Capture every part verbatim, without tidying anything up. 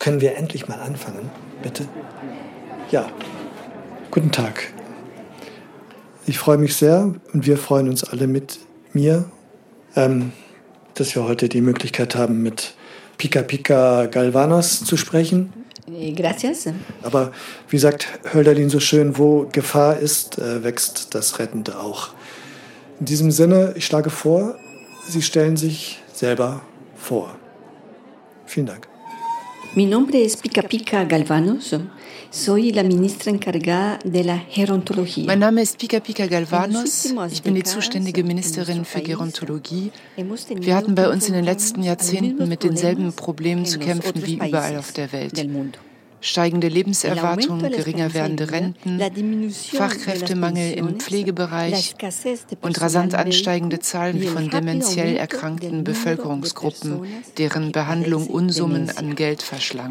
Können wir endlich mal anfangen, bitte? Ja, guten Tag. Ich freue mich sehr und wir freuen uns alle mit mir, ähm, dass wir heute die Möglichkeit haben, mit Pica Pica Galvanos zu sprechen. Gracias. Aber wie sagt Hölderlin so schön, wo Gefahr ist, äh, wächst das Rettende auch. In diesem Sinne, ich schlage vor, Sie stellen sich selber vor. Vielen Dank. Mi nombre es Pica Pica Galvanos. Soy la ministra encargada de la gerontología. Mein Name ist Pica Pica Galvanos. Ich bin die zuständige Ministerin für Gerontologie. Wir hatten bei uns in den letzten Jahrzehnten mit denselben Problemen zu kämpfen wie überall auf der Welt. Steigende Lebenserwartung, geringer werdende Renten, Fachkräftemangel im Pflegebereich und rasant ansteigende Zahlen von dementiell erkrankten Bevölkerungsgruppen, deren Behandlung Unsummen an Geld verschlang.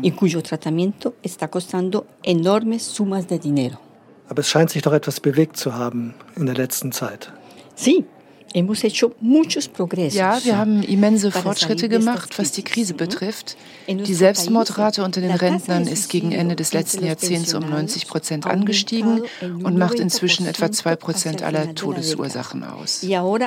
Aber es scheint sich doch etwas bewegt zu haben in der letzten Zeit. Ja, wir haben immense Fortschritte gemacht, was die Krise betrifft. Die Selbstmordrate unter den Rentnern ist gegen Ende des letzten Jahrzehnts um neunzig Prozent angestiegen und macht inzwischen etwa zwei Prozent aller Todesursachen aus.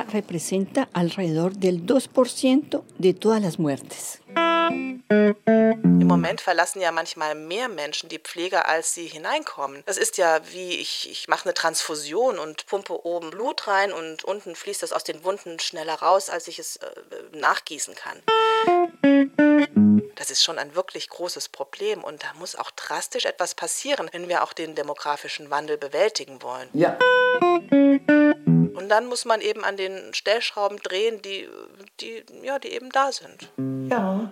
Im Moment verlassen ja manchmal mehr Menschen die Pflege, als sie hineinkommen. Das ist ja wie, ich, ich mache eine Transfusion und pumpe oben Blut rein und unten fließt das aus den Wunden schneller raus, als ich es äh, nachgießen kann. Das ist schon ein wirklich großes Problem und da muss auch drastisch etwas passieren, wenn wir auch den demografischen Wandel bewältigen wollen. Ja. Und dann muss man eben an den Stellschrauben drehen, die, die, ja, die eben da sind. Ja.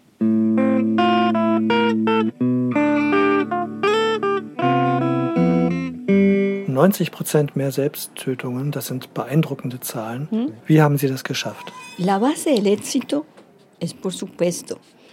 neunzig Prozent mehr Selbsttötungen, das sind beeindruckende Zahlen. Hm? Wie haben Sie das geschafft? La base del éxito es por supuesto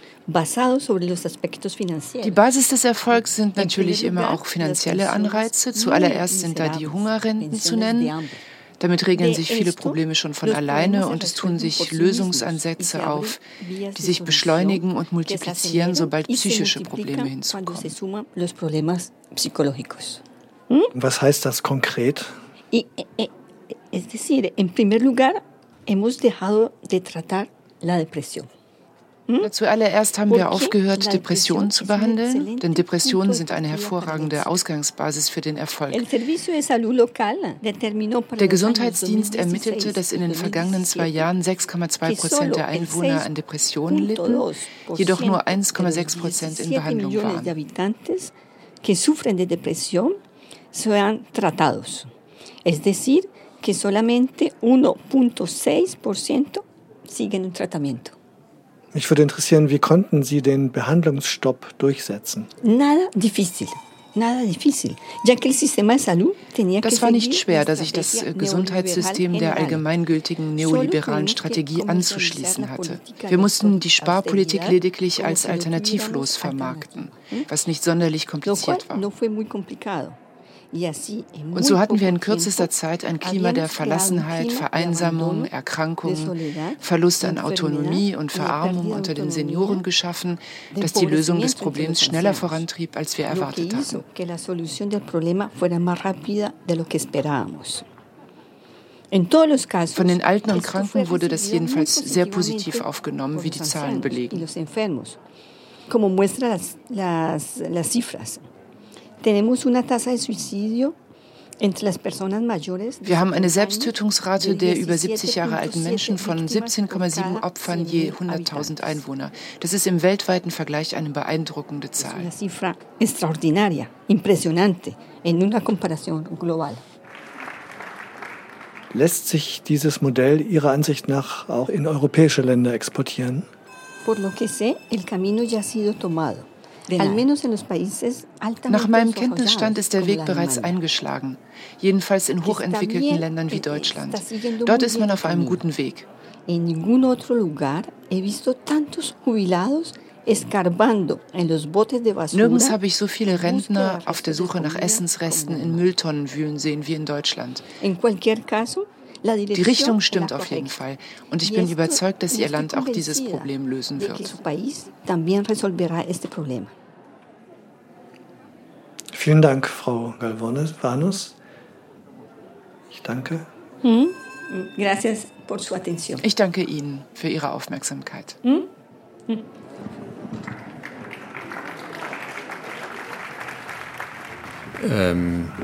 Die Basis des Erfolgs sind natürlich immer auch finanzielle Anreize. Zuallererst sind da die Hungerrenten zu nennen. Damit regeln sich viele Probleme schon von alleine und es tun sich Lösungsansätze auf, die sich beschleunigen und multiplizieren, sobald psychische Probleme hinzukommen. Was heißt das konkret? Es decir, en primer lugar, hemos dejado de tratar la depresión. Hm? Zuallererst haben wir aufgehört, Depressionen zu behandeln, denn Depressionen sind eine hervorragende Ausgangsbasis für den Erfolg. Der Gesundheitsdienst ermittelte, dass in den vergangenen zwei Jahren sechs Komma zwei Prozent der Einwohner an Depressionen litten, jedoch nur eins Komma sechs Prozent in Behandlung waren. Es decir, que solamente uno Komma sechs Prozent siguen en tratamiento. Mich würde interessieren, wie konnten Sie den Behandlungsstopp durchsetzen? Nada difícil. Nada difícil. Ya que el sistema de salud tenía que Das war nicht schwer, da sich das Gesundheitssystem der allgemeingültigen neoliberalen Strategie anzuschließen hatte. Wir mussten die Sparpolitik lediglich als alternativlos vermarkten, was nicht sonderlich kompliziert war. Und so hatten wir in kürzester Zeit ein Klima der Verlassenheit, Vereinsamung, Erkrankung, Verlust an Autonomie und Verarmung unter den Senioren geschaffen, das die Lösung des Problems schneller vorantrieb, als wir erwartet hatten. Von den Alten und Kranken wurde das jedenfalls sehr positiv aufgenommen, wie die Zahlen belegen. Wir haben eine Selbsttötungsrate der über siebzig Jahre alten Menschen von siebzehn Komma sieben Opfern je hunderttausend Einwohner. Das ist im weltweiten Vergleich eine beeindruckende Zahl. Lässt sich dieses Modell Ihrer Ansicht nach auch in europäische Länder exportieren? Por lo que sé, el camino ya ha sido tomado. Nach meinem Kenntnisstand ist der Weg bereits eingeschlagen, jedenfalls in hochentwickelten Ländern wie Deutschland. Dort ist man auf einem guten Weg. Nirgends habe ich so viele Rentner auf der Suche nach Essensresten in Mülltonnen wühlen sehen wie in Deutschland. Die Richtung stimmt auf jeden Fall. Und ich bin überzeugt, dass Ihr Land auch dieses Problem lösen wird. Vielen Dank, Frau Galvano-Vanus. Ich danke. Mm. Gracias por su atención. Ich danke Ihnen für Ihre Aufmerksamkeit. Mm? Mm. Ähm,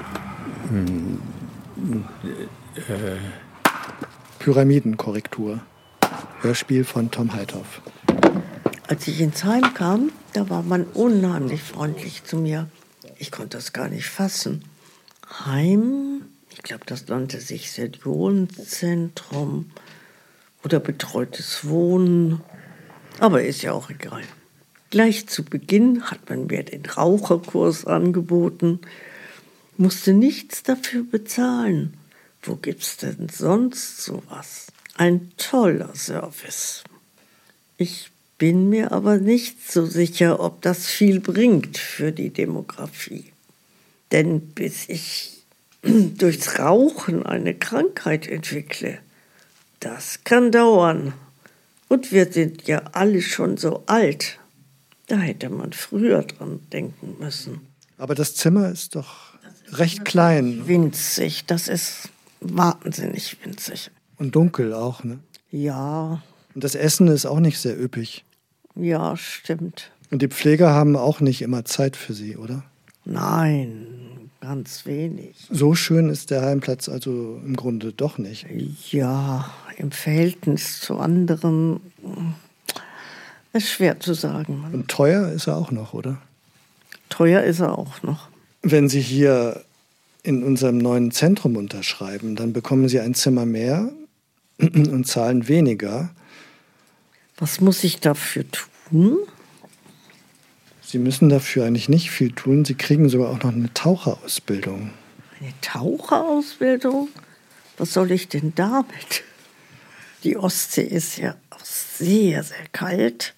äh, Pyramidenkorrektur. Hörspiel von Tom Heithoff. Als ich ins Heim kam, da war man unheimlich freundlich zu mir. Ich konnte das gar nicht fassen. Heim, ich glaube, das nannte sich Seniorenzentrum oder betreutes Wohnen. Aber ist ja auch egal. Gleich zu Beginn hat man mir den Raucherkurs angeboten, musste nichts dafür bezahlen. Wo gibt's denn sonst sowas? Ein toller Service. Ich bin mir aber nicht so sicher, ob das viel bringt für die Demografie. Denn bis ich durchs Rauchen eine Krankheit entwickle, das kann dauern. Und wir sind ja alle schon so alt. Da hätte man früher dran denken müssen. Aber das Zimmer ist doch recht klein. Winzig, das ist wahnsinnig winzig. Und dunkel auch, ne? Ja. Und das Essen ist auch nicht sehr üppig. Ja, stimmt. Und die Pfleger haben auch nicht immer Zeit für Sie, oder? Nein, ganz wenig. So schön ist der Heimplatz also im Grunde doch nicht. Ja, im Verhältnis zu anderen ist schwer zu sagen. Und teuer ist er auch noch, oder? Teuer ist er auch noch. Wenn Sie hier in unserem neuen Zentrum unterschreiben, dann bekommen Sie ein Zimmer mehr und zahlen weniger. Was muss ich dafür tun? Sie müssen dafür eigentlich nicht viel tun. Sie kriegen sogar auch noch eine Taucherausbildung. Eine Taucherausbildung? Was soll ich denn damit? Die Ostsee ist ja auch sehr, sehr kalt.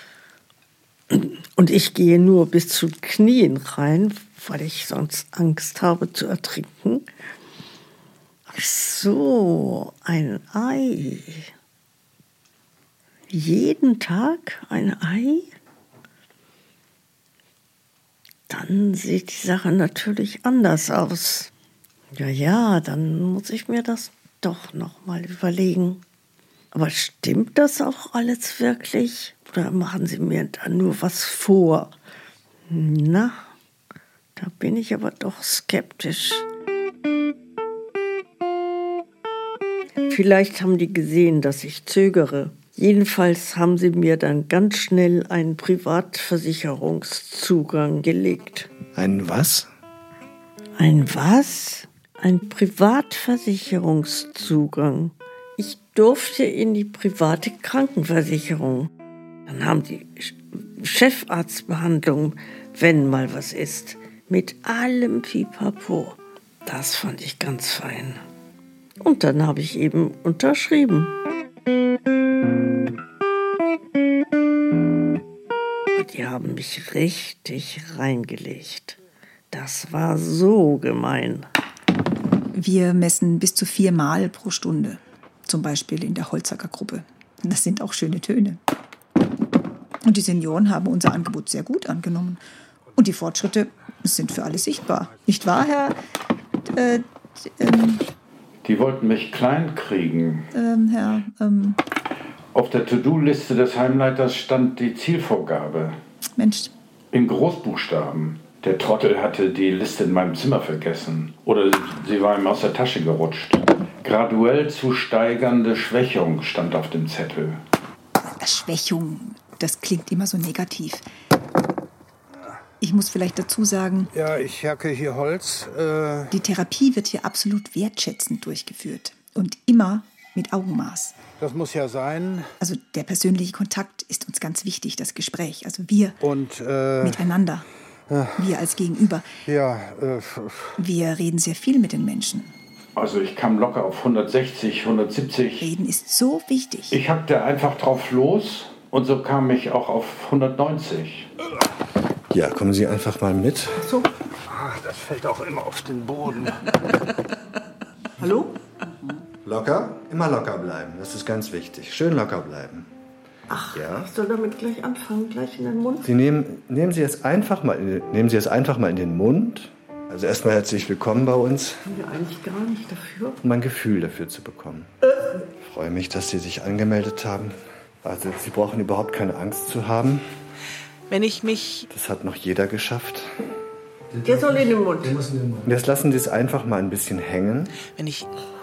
Und ich gehe nur bis zu den Knien rein, weil ich sonst Angst habe zu ertrinken. Ach so, ein Ei. Jeden Tag ein Ei? Dann sieht die Sache natürlich anders aus. Ja, ja, dann muss ich mir das doch noch mal überlegen. Aber stimmt das auch alles wirklich? Oder machen Sie mir da nur was vor? Na, da bin ich aber doch skeptisch. Vielleicht haben die gesehen, dass ich zögere. Jedenfalls haben sie mir dann ganz schnell einen Privatversicherungszugang gelegt. Ein was? Ein was? Ein Privatversicherungszugang. Ich durfte in die private Krankenversicherung. Dann haben die Chefarztbehandlung, wenn mal was ist. Mit allem Pipapo. Das fand ich ganz fein. Und dann habe ich eben unterschrieben. Die haben mich richtig reingelegt. Das war so gemein. Wir messen bis zu viermal pro Stunde. Zum Beispiel in der Holzacker-Gruppe. Das sind auch schöne Töne. Und die Senioren haben unser Angebot sehr gut angenommen. Und die Fortschritte sind für alle sichtbar. Nicht wahr, Herr... Äh, ähm, die wollten mich klein kriegen. Ähm, Herr... Ähm, Auf der To-Do-Liste des Heimleiters stand die Zielvorgabe. Mensch. In Großbuchstaben. Der Trottel hatte die Liste in meinem Zimmer vergessen. Oder sie war ihm aus der Tasche gerutscht. Graduell zu steigernde Schwächung stand auf dem Zettel. Schwächung, das klingt immer so negativ. Ich muss vielleicht dazu sagen... Ja, ich hacke hier Holz. Äh die Therapie wird hier absolut wertschätzend durchgeführt. Und immer mit Augenmaß. Das muss ja sein. Also der persönliche Kontakt ist uns ganz wichtig, das Gespräch. Also wir Und, äh, miteinander, äh, wir als Gegenüber. Ja. Äh, wir reden sehr viel mit den Menschen. Also ich kam locker auf hundertsechzig, hundertsiebzig. Reden ist so wichtig. Ich hackte einfach drauf los und so kam ich auch auf hundertneunzig. Ja, kommen Sie einfach mal mit. So. Ach, das fällt auch immer auf den Boden. Hallo? Locker, immer locker bleiben. Das ist ganz wichtig. Schön locker bleiben. Ach, ja. Ich soll damit gleich anfangen, gleich in den Mund? Sie nehmen, nehmen, Sie es einfach mal in, nehmen Sie es einfach mal in den Mund. Also erstmal herzlich willkommen bei uns. Haben wir eigentlich gar nicht dafür? Um ein Gefühl dafür zu bekommen. Äh. Ich freue mich, dass Sie sich angemeldet haben. Also Sie brauchen überhaupt keine Angst zu haben. Wenn ich mich... Das hat noch jeder geschafft. Der soll in den Mund. Der muss in den Mund. Und jetzt lassen Sie es einfach mal ein bisschen hängen. Wenn ich...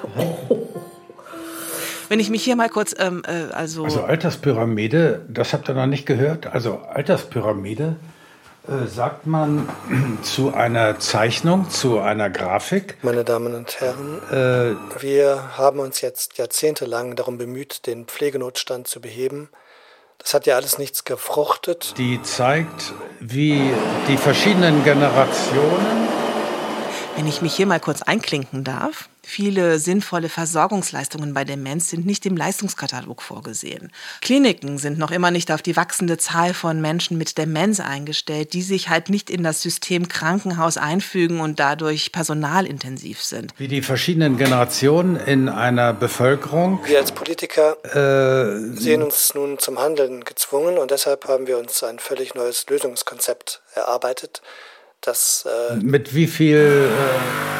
Wenn ich mich hier mal kurz, ähm, äh, also... Also Alterspyramide, das habt ihr noch nicht gehört. Also Alterspyramide äh, sagt man zu einer Zeichnung, zu einer Grafik. Meine Damen und Herren, äh, wir haben uns jetzt jahrzehntelang darum bemüht, den Pflegenotstand zu beheben. Das hat ja alles nichts gefruchtet. Die zeigt, wie die verschiedenen Generationen... Wenn ich mich hier mal kurz einklinken darf. Viele sinnvolle Versorgungsleistungen bei Demenz sind nicht im Leistungskatalog vorgesehen. Kliniken sind noch immer nicht auf die wachsende Zahl von Menschen mit Demenz eingestellt, die sich halt nicht in das System Krankenhaus einfügen und dadurch personalintensiv sind. Wie die verschiedenen Generationen in einer Bevölkerung. Wir als Politiker äh, sehen uns nun zum Handeln gezwungen und deshalb haben wir uns ein völlig neues Lösungskonzept erarbeitet. Das, äh mit wie viel... Äh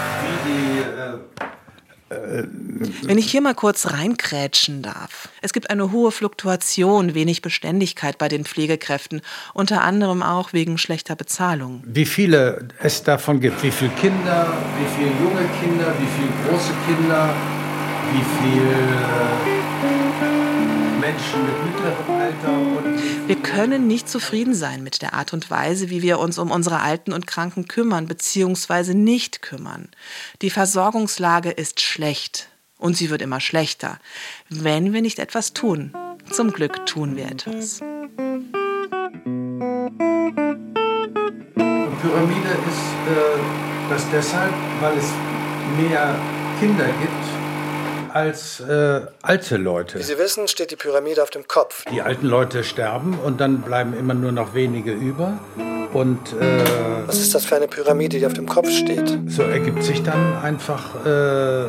Wenn ich hier mal kurz reinkrätschen darf. Es gibt eine hohe Fluktuation, wenig Beständigkeit bei den Pflegekräften, unter anderem auch wegen schlechter Bezahlung. Wie viele es davon gibt, wie viele Kinder, wie viele junge Kinder, wie viele große Kinder, wie viele Menschen mit mittlerem Alter. Und wir können nicht zufrieden sein mit der Art und Weise, wie wir uns um unsere Alten und Kranken kümmern bzw. nicht kümmern. Die Versorgungslage ist schlecht und sie wird immer schlechter, wenn wir nicht etwas tun. Zum Glück tun wir etwas. Pyramide ist äh, das deshalb, weil es mehr Kinder gibt als äh, alte Leute. Wie Sie wissen, steht die Pyramide auf dem Kopf. Die alten Leute sterben und dann bleiben immer nur noch wenige über. Und, äh, was ist das für eine Pyramide, die auf dem Kopf steht? So ergibt sich dann einfach äh,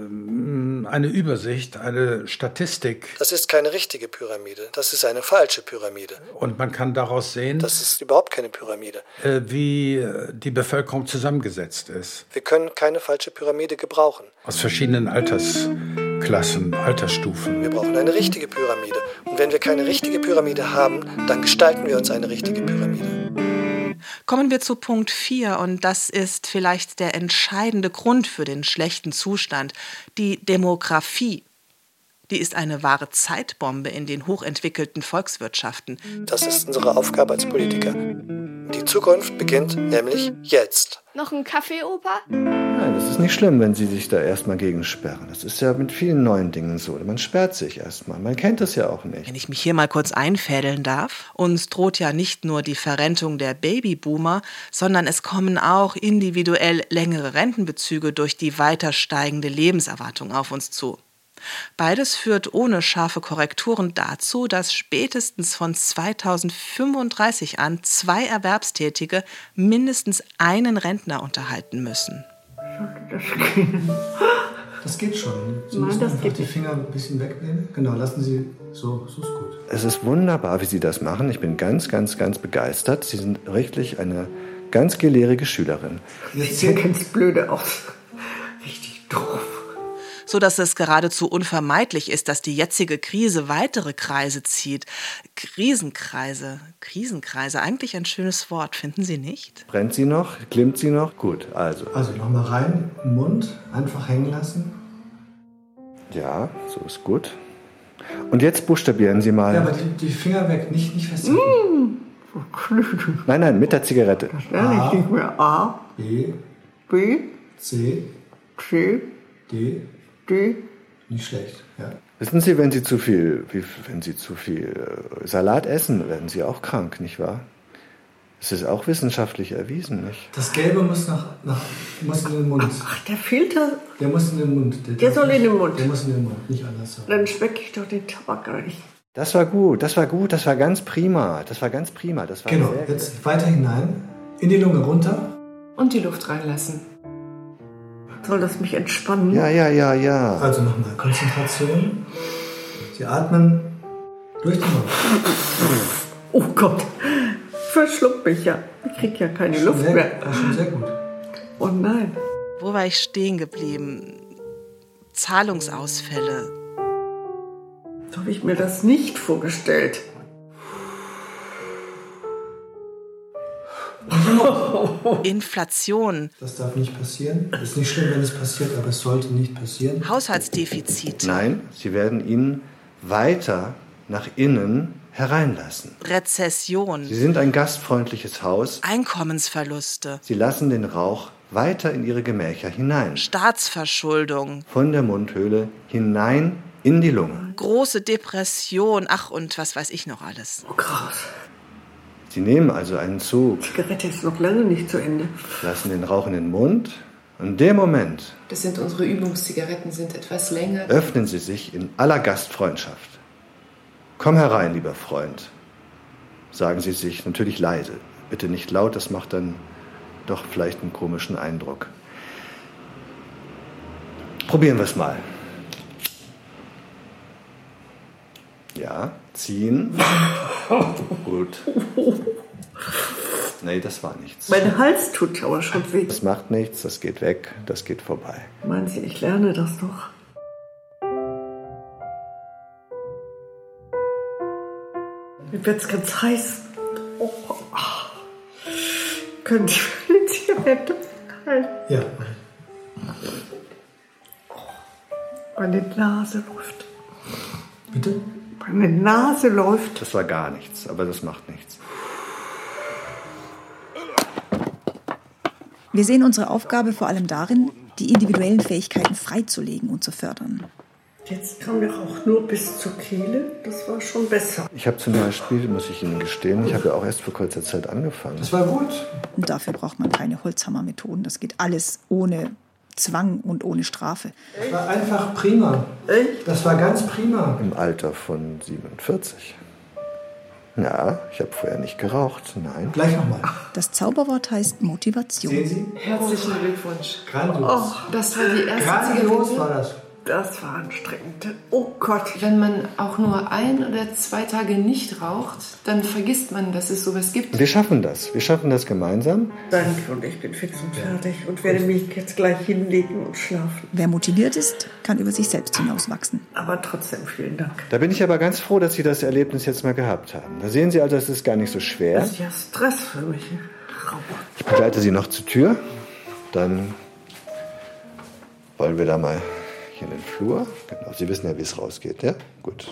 eine Übersicht, eine Statistik. Das ist keine richtige Pyramide, das ist eine falsche Pyramide. Und man kann daraus sehen, das ist überhaupt keine Pyramide, äh, wie die Bevölkerung zusammengesetzt ist. Wir können keine falsche Pyramide gebrauchen. Aus verschiedenen Altersklassen, Altersstufen. Wir brauchen eine richtige Pyramide. Und wenn wir keine richtige Pyramide haben, dann gestalten wir uns eine richtige Pyramide. Kommen wir zu Punkt vier und das ist vielleicht der entscheidende Grund für den schlechten Zustand, die Demografie. Die ist eine wahre Zeitbombe in den hochentwickelten Volkswirtschaften. Das ist unsere Aufgabe als Politiker. Die Zukunft beginnt nämlich jetzt. Noch ein Kaffee, Opa? Nein, das ist nicht schlimm, wenn Sie sich da erstmal gegen sperren. Das ist ja mit vielen neuen Dingen so. Man sperrt sich erstmal. Man kennt es ja auch nicht. Wenn ich mich hier mal kurz einfädeln darf. Uns droht ja nicht nur die Verrentung der Babyboomer, sondern es kommen auch individuell längere Rentenbezüge durch die weiter steigende Lebenserwartung auf uns zu. Beides führt ohne scharfe Korrekturen dazu, dass spätestens von zweitausendfünfunddreißig an zwei Erwerbstätige mindestens einen Rentner unterhalten müssen. Das geht, das geht schon. Sie Nein, müssen das einfach geht die nicht. Finger ein bisschen wegnehmen. Genau, lassen Sie so, so ist gut. Es ist wunderbar, wie Sie das machen. Ich bin ganz, ganz, ganz begeistert. Sie sind wirklich eine ganz gelehrige Schülerin. Jetzt sieht ganz blöde aus. Richtig doof. So dass es geradezu unvermeidlich ist, dass die jetzige Krise weitere Kreise zieht. Krisenkreise, Krisenkreise, eigentlich ein schönes Wort, finden Sie nicht? Brennt sie noch? Klimmt sie noch? Gut, also. Also nochmal rein, im Mund, einfach hängen lassen. Ja, so ist gut. Und jetzt buchstabieren Sie mal. Ja, aber die, die Finger weg, nicht, nicht festhalten. Mm. Nein, nein, mit der Zigarette. Das lerne ich nicht mehr. A, B, B, C, C, D, D. Nicht schlecht, ja. Wissen Sie, wenn Sie zu viel, wie, wenn Sie zu viel Salat essen, werden Sie auch krank, nicht wahr? Das ist auch wissenschaftlich erwiesen, nicht? Das Gelbe muss, nach, nach, muss in den Mund. Ach, der Filter? Der muss in den Mund. Der, der soll in den Mund? Der muss in den Mund, nicht anders. Dann schmecke ich doch den Tabak gar nicht. Das war gut, das war gut, das war ganz prima. Das war ganz prima. Das war genau, sehr jetzt gut. Weiter hinein, in die Lunge runter. Und die Luft reinlassen. Soll das mich entspannen? Ja, ja, ja, ja. Also nochmal Konzentration. Sie atmen durch den Mund. Oh Gott, verschluckt mich ja. Ich krieg ja keine Luft sehr, mehr. Das ist schon sehr gut. Oh nein. Wo war ich stehen geblieben? Zahlungsausfälle. So habe ich mir das nicht vorgestellt. Inflation. Das darf nicht passieren. Es ist nicht schlimm, wenn es passiert, aber es sollte nicht passieren. Haushaltsdefizite. Nein, Sie werden ihn weiter nach innen hereinlassen. Rezession. Sie sind ein gastfreundliches Haus. Einkommensverluste. Sie lassen den Rauch weiter in Ihre Gemächer hinein. Staatsverschuldung. Von der Mundhöhle hinein in die Lunge. Große Depression. Ach, und was weiß ich noch alles. Oh krass. Sie nehmen also einen Zug. Die Zigarette ist noch lange nicht zu Ende. Lassen den Rauch in den Mund. Und in dem Moment. Das sind unsere Übungszigaretten, sind etwas länger. Öffnen Sie sich in aller Gastfreundschaft. Komm herein, lieber Freund. Sagen Sie sich natürlich leise. Bitte nicht laut, das macht dann doch vielleicht einen komischen Eindruck. Probieren wir es mal. Ja, ziehen. Gut. Nee, das war nichts. Mein Hals tut aber schon weh. Das macht nichts, das geht weg, das geht vorbei. Meinen Sie, ich lerne das noch? Mir wird's ganz heiß. Oh. Können Sie meine Zigarette halten? Ja. Meine Nase läuft. Bitte? Meine Nase läuft. Das war gar nichts, aber das macht nichts. Wir sehen unsere Aufgabe vor allem darin, die individuellen Fähigkeiten freizulegen und zu fördern. Jetzt kam der Rauch nur bis zur Kehle. Das war schon besser. Ich habe zum Beispiel, muss ich Ihnen gestehen, ich habe ja auch erst vor kurzer Zeit angefangen. Das war gut. Und dafür braucht man keine Holzhammermethoden. Das geht alles ohne Zwang und ohne Strafe. Das war einfach prima. Echt? Das war ganz prima. Im Alter von siebenundvierzig. Ja, ich habe vorher nicht geraucht, nein. Gleich nochmal. Das Zauberwort heißt Motivation. Sehen Sie? Herzlichen Glückwunsch. Grandios. Oh, das war die erste Grandios Zigarette. war das. Das war anstrengend. Oh Gott. Wenn man auch nur ein oder zwei Tage nicht raucht, dann vergisst man, dass es sowas gibt. Wir schaffen das. Wir schaffen das gemeinsam. Danke, und ich bin fix und fertig und werde mich jetzt gleich hinlegen und schlafen. Wer motiviert ist, kann über sich selbst hinauswachsen. Aber trotzdem vielen Dank. Da bin ich aber ganz froh, dass Sie das Erlebnis jetzt mal gehabt haben. Da sehen Sie also, es ist gar nicht so schwer. Das ist ja Stress für mich. Rauch. Ich begleite Sie noch zur Tür. Dann wollen wir da mal hier in den Flur. Genau, Sie wissen ja, wie es rausgeht, ja? Gut.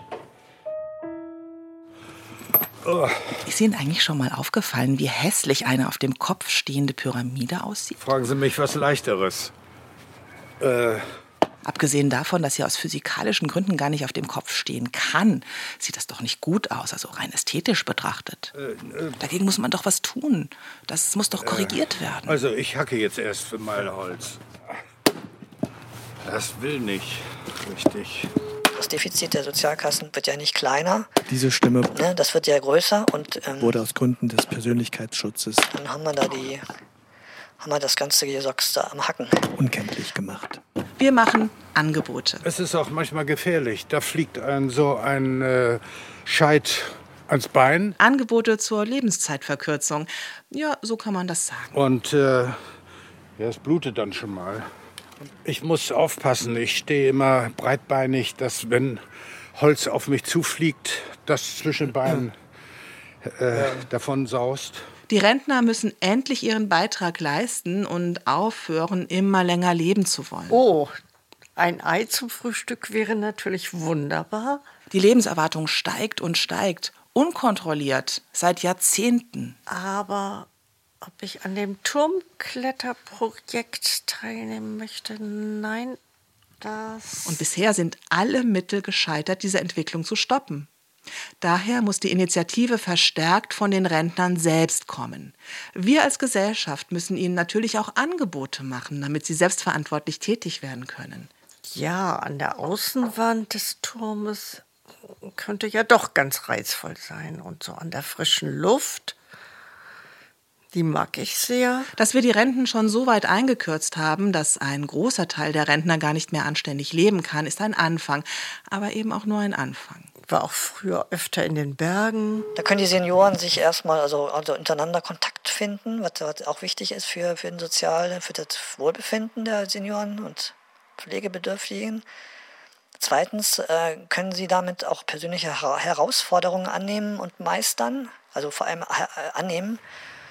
Ist Ihnen eigentlich schon mal aufgefallen, wie hässlich eine auf dem Kopf stehende Pyramide aussieht? Fragen Sie mich was Leichteres. Äh, Abgesehen davon, dass sie aus physikalischen Gründen gar nicht auf dem Kopf stehen kann, sieht das doch nicht gut aus, also rein ästhetisch betrachtet. äh, äh, Dagegen muss man doch was tun. Das muss doch korrigiert werden. also ich hacke jetzt erst für mal Holz. Das will nicht richtig. Das Defizit der Sozialkassen wird ja nicht kleiner. Diese Stimme Ne, das wird ja größer und ähm, wurde aus Gründen des Persönlichkeitsschutzes dann haben wir da die, haben wir das ganze Gesocks da am Hacken. unkenntlich gemacht. Wir machen Angebote. Es ist auch manchmal gefährlich. Da fliegt ein so ein äh, Scheit ans Bein. Angebote zur Lebenszeitverkürzung. Ja, so kann man das sagen. Und äh, ja, es blutet dann schon mal. Ich muss aufpassen. Ich stehe immer breitbeinig, dass wenn Holz auf mich zufliegt, das zwischen Beinen äh, davon saust. Die Rentner müssen endlich ihren Beitrag leisten und aufhören, immer länger leben zu wollen. Oh, ein Ei zum Frühstück wäre natürlich wunderbar. Die Lebenserwartung steigt und steigt, unkontrolliert, seit Jahrzehnten. Aber ob ich an dem Turmkletterprojekt teilnehmen möchte, nein, das... Und bisher sind alle Mittel gescheitert, diese Entwicklung zu stoppen. Daher muss die Initiative verstärkt von den Rentnern selbst kommen. Wir als Gesellschaft müssen ihnen natürlich auch Angebote machen, damit sie selbstverantwortlich tätig werden können. Ja, an der Außenwand des Turmes könnte ja doch ganz reizvoll sein. Und so an der frischen Luft, Die mag ich sehr. Dass wir die Renten schon so weit eingekürzt haben, dass ein großer Teil der Rentner gar nicht mehr anständig leben kann, ist ein Anfang. Aber eben auch nur ein Anfang. Ich war auch früher öfter in den Bergen. Da können die Senioren sich erstmal also, also untereinander Kontakt finden, was, was auch wichtig ist für, für, den Sozial, für das Wohlbefinden der Senioren und Pflegebedürftigen. Zweitens äh, können sie damit auch persönliche Her- Herausforderungen annehmen und meistern, also vor allem äh, annehmen.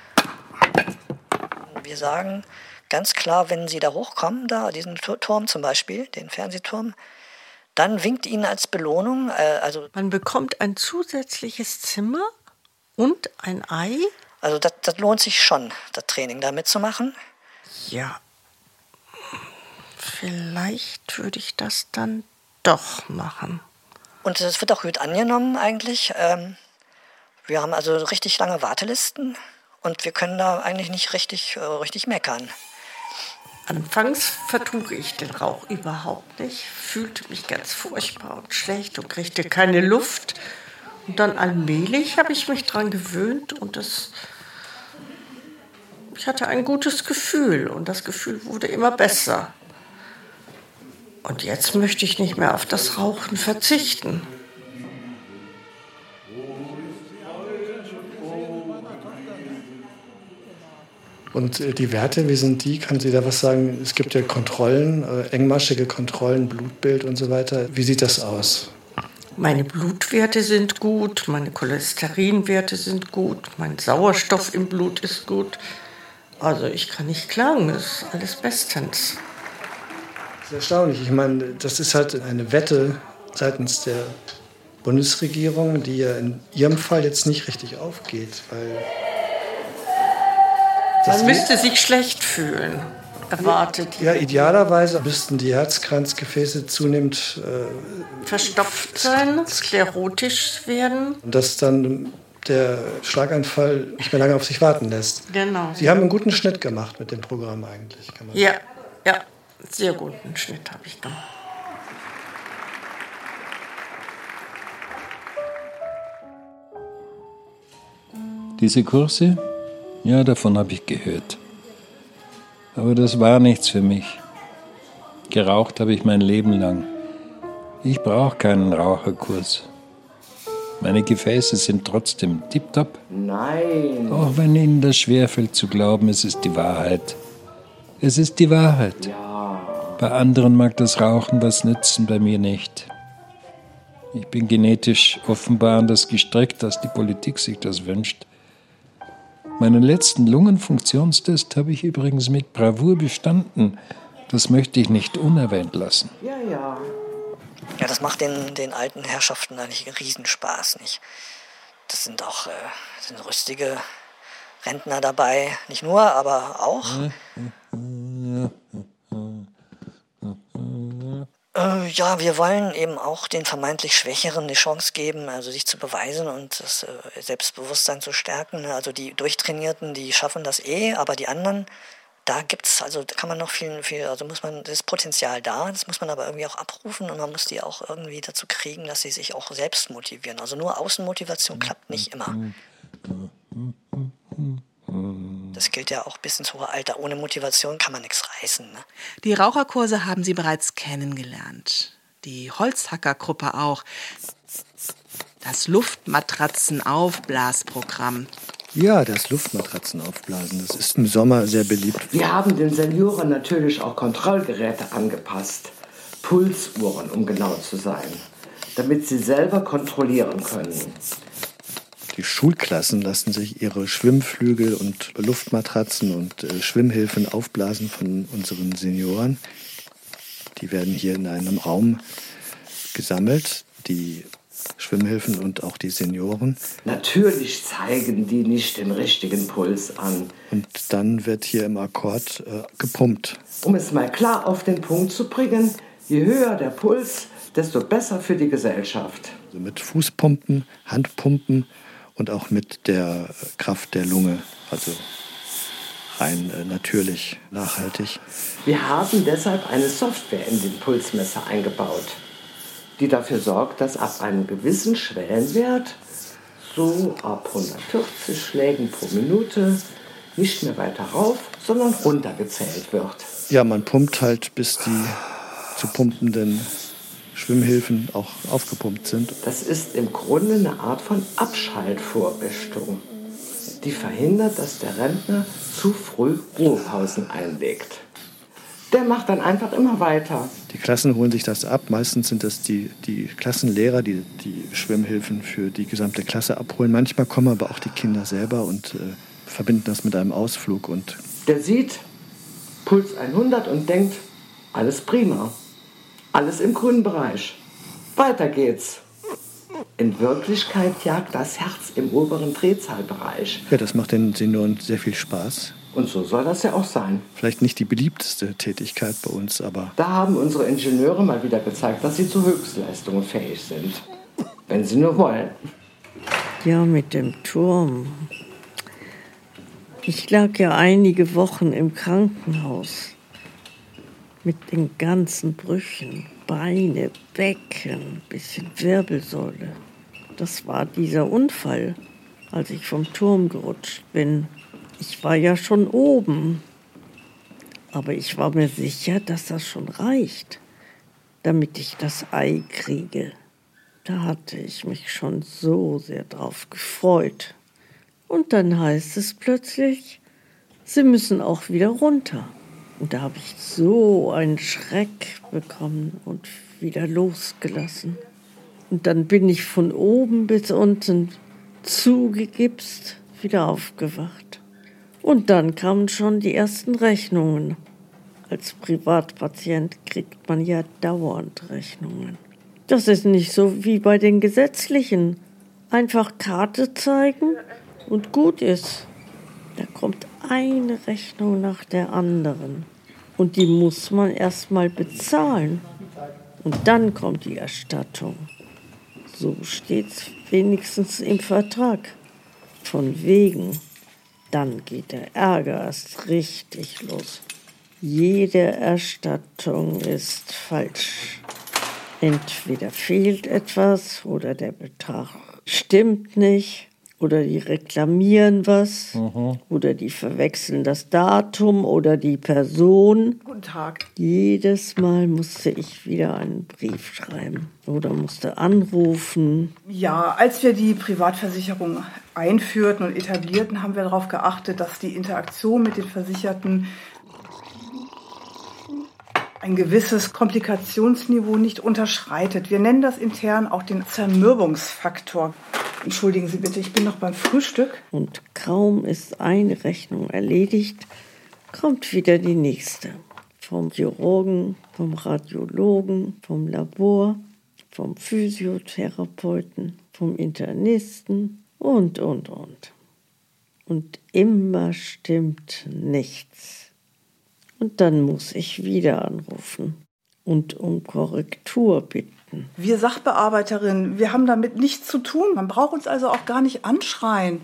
Wir sagen ganz klar, wenn sie da hochkommen, da diesen Turm zum Beispiel, den Fernsehturm, dann winkt ihnen als Belohnung, äh, also man bekommt ein zusätzliches Zimmer und ein Ei. Also das, das lohnt sich schon, das Training da mitzumachen. Ja, vielleicht würde ich das dann doch machen. Und es wird auch gut angenommen eigentlich. Ähm, wir haben also richtig lange Wartelisten und wir können da eigentlich nicht richtig, äh, richtig meckern. Anfangs vertrug ich den Rauch überhaupt nicht, fühlte mich ganz furchtbar und schlecht und kriegte keine Luft. Und dann allmählich habe ich mich daran gewöhnt und das, ich hatte ein gutes Gefühl und das Gefühl wurde immer besser. Und jetzt möchte ich nicht mehr auf das Rauchen verzichten. Und die Werte, wie sind die? Kann sie da was sagen? Es gibt ja Kontrollen, äh, engmaschige Kontrollen, Blutbild und so weiter. Wie sieht das aus? Meine Blutwerte sind gut, meine Cholesterinwerte sind gut, mein Sauerstoff im Blut ist gut. Also ich kann nicht klagen, das ist alles bestens. Das ist erstaunlich. Ich meine, das ist halt eine Wette seitens der Bundesregierung, die ja in ihrem Fall jetzt nicht richtig aufgeht, weil man müsste sich schlecht fühlen, erwartet. Ja, idealerweise müssten die Herzkranzgefäße zunehmend äh, verstopft sein, sklerotisch werden. Und dass dann der Schlaganfall nicht mehr lange auf sich warten lässt. Genau. Sie haben einen guten Schnitt gemacht mit dem Programm eigentlich. Kann man ja, ja, sehr guten Schnitt habe ich gemacht. Diese Kurse? Ja, davon habe ich gehört. Aber das war nichts für mich. Geraucht habe ich mein Leben lang. Ich brauche keinen Raucherkurs. Meine Gefäße sind trotzdem tipptopp. Nein. Auch wenn Ihnen das schwerfällt zu glauben, es ist die Wahrheit. Es ist die Wahrheit. Ja. Bei anderen mag das Rauchen was nützen, bei mir nicht. Ich bin genetisch offenbar anders gestrickt, als die Politik sich das wünscht. Meinen letzten Lungenfunktionstest habe ich übrigens mit Bravour bestanden. Das möchte ich nicht unerwähnt lassen. Ja, ja. Ja, das macht den, den alten Herrschaften eigentlich einen Riesenspaß, nicht? Das sind auch äh, das sind rüstige Rentner dabei. Nicht nur, aber auch. Äh, ja, wir wollen eben auch den vermeintlich Schwächeren die Chance geben, also sich zu beweisen und das äh, Selbstbewusstsein zu stärken. Also die Durchtrainierten, die schaffen das eh, aber die anderen, da gibt's, also da kann man noch viel, viel, also muss man, das Potenzial da, das muss man aber irgendwie auch abrufen und man muss die auch irgendwie dazu kriegen, dass sie sich auch selbst motivieren. Also nur Außenmotivation klappt nicht immer. Das gilt ja auch bis ins hohe Alter. Ohne Motivation kann man nichts reißen. Ne? Die Raucherkurse haben Sie bereits kennengelernt. Die Holzhackergruppe auch. Das Luftmatratzenaufblasprogramm. Ja, das Luftmatratzenaufblasen, das ist im Sommer sehr beliebt. Wir haben den Senioren natürlich auch Kontrollgeräte angepasst. Pulsuhren, um genau zu sein. Damit sie selber kontrollieren können. Die Schulklassen lassen sich ihre Schwimmflügel und Luftmatratzen und äh, Schwimmhilfen aufblasen von unseren Senioren. Die werden hier in einem Raum gesammelt, die Schwimmhilfen und auch die Senioren. Natürlich zeigen die nicht den richtigen Puls an. Und dann wird hier im Akkord äh, gepumpt. Um es mal klar auf den Punkt zu bringen, je höher der Puls, desto besser für die Gesellschaft. Also mit Fußpumpen, Handpumpen und auch mit der Kraft der Lunge, also rein äh, natürlich, nachhaltig. Wir haben deshalb eine Software in den Pulsmesser eingebaut, die dafür sorgt, dass ab einem gewissen Schwellenwert, so ab hundertvierzig Schlägen pro Minute, nicht mehr weiter rauf, sondern runter gezählt wird. Ja, man pumpt halt, bis die zu pumpenden Schwimmhilfen auch aufgepumpt sind. Das ist im Grunde eine Art von Abschaltvorrichtung, die verhindert, dass der Rentner zu früh Ruhepausen einlegt. Der macht dann einfach immer weiter. Die Klassen holen sich das ab. Meistens sind das die, die Klassenlehrer, die die Schwimmhilfen für die gesamte Klasse abholen. Manchmal kommen aber auch die Kinder selber und äh, verbinden das mit einem Ausflug. Und der sieht Puls hundert und denkt, alles prima, alles im grünen Bereich. Weiter geht's. In Wirklichkeit jagt das Herz im oberen Drehzahlbereich. Ja, das macht den Senioren sehr viel Spaß. Und so soll das ja auch sein. Vielleicht nicht die beliebteste Tätigkeit bei uns, aber... Da haben unsere Ingenieure mal wieder gezeigt, dass sie zu Höchstleistungen fähig sind. Wenn sie nur wollen. Ja, mit dem Turm. Ich lag ja einige Wochen im Krankenhaus. Mit den ganzen Brüchen. Beine, Becken, bisschen Wirbelsäule. Das war dieser Unfall, als ich vom Turm gerutscht bin. Ich war ja schon oben, aber ich war mir sicher, dass das schon reicht, damit ich das Ei kriege. Da hatte ich mich schon so sehr drauf gefreut. Und dann heißt es plötzlich, Sie müssen auch wieder runter. Und da habe ich so einen Schreck bekommen und wieder losgelassen. Und dann bin ich von oben bis unten zugegipst, wieder aufgewacht. Und dann kamen schon die ersten Rechnungen. Als Privatpatient kriegt man ja dauernd Rechnungen. Das ist nicht so wie bei den Gesetzlichen. Einfach Karte zeigen und gut ist. Da kommt eine Rechnung nach der anderen. Und die muss man erst mal bezahlen. Und dann kommt die Erstattung. So steht's wenigstens im Vertrag. Von wegen. Dann geht der Ärger erst richtig los. Jede Erstattung ist falsch. Entweder fehlt etwas oder der Betrag stimmt nicht oder die reklamieren was mhm. oder die verwechseln das Datum oder die Person. Guten Tag. Jedes Mal musste ich wieder einen Brief schreiben oder musste anrufen. Ja, als wir die Privatversicherung einführten und etablierten, haben wir darauf geachtet, dass die Interaktion mit den Versicherten ein gewisses Komplikationsniveau nicht unterschreitet. Wir nennen das intern auch den Zermürbungsfaktor. Entschuldigen Sie bitte, ich bin noch beim Frühstück. Und kaum ist eine Rechnung erledigt, kommt wieder die nächste. Vom Chirurgen, vom Radiologen, vom Labor, vom Physiotherapeuten, vom Internisten und, und, und. Und immer stimmt nichts. Und dann muss ich wieder anrufen und um Korrektur bitten. Wir Sachbearbeiterinnen, wir haben damit nichts zu tun. Man braucht uns also auch gar nicht anschreien.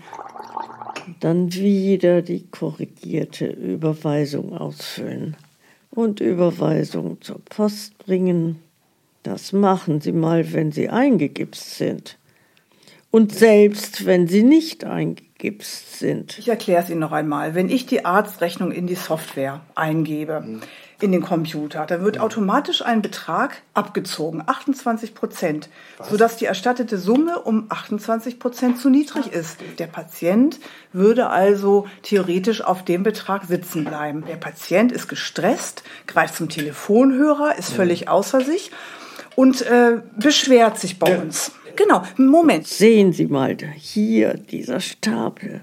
Dann wieder die korrigierte Überweisung ausfüllen und Überweisung zur Post bringen. Das machen Sie mal, wenn Sie eingegipst sind. Und selbst wenn sie nicht eingegipst sind. Ich erkläre es Ihnen noch einmal. Wenn ich die Arztrechnung in die Software eingebe, mhm. in den Computer, dann wird mhm. automatisch ein Betrag abgezogen, achtundzwanzig Prozent, sodass die erstattete Summe um achtundzwanzig Prozent zu niedrig ist. Der Patient würde also theoretisch auf dem Betrag sitzen bleiben. Der Patient ist gestresst, greift zum Telefonhörer, ist völlig mhm. außer sich und äh, beschwert sich bei ja. uns. Genau, Moment. Sehen Sie mal, hier dieser Stapel.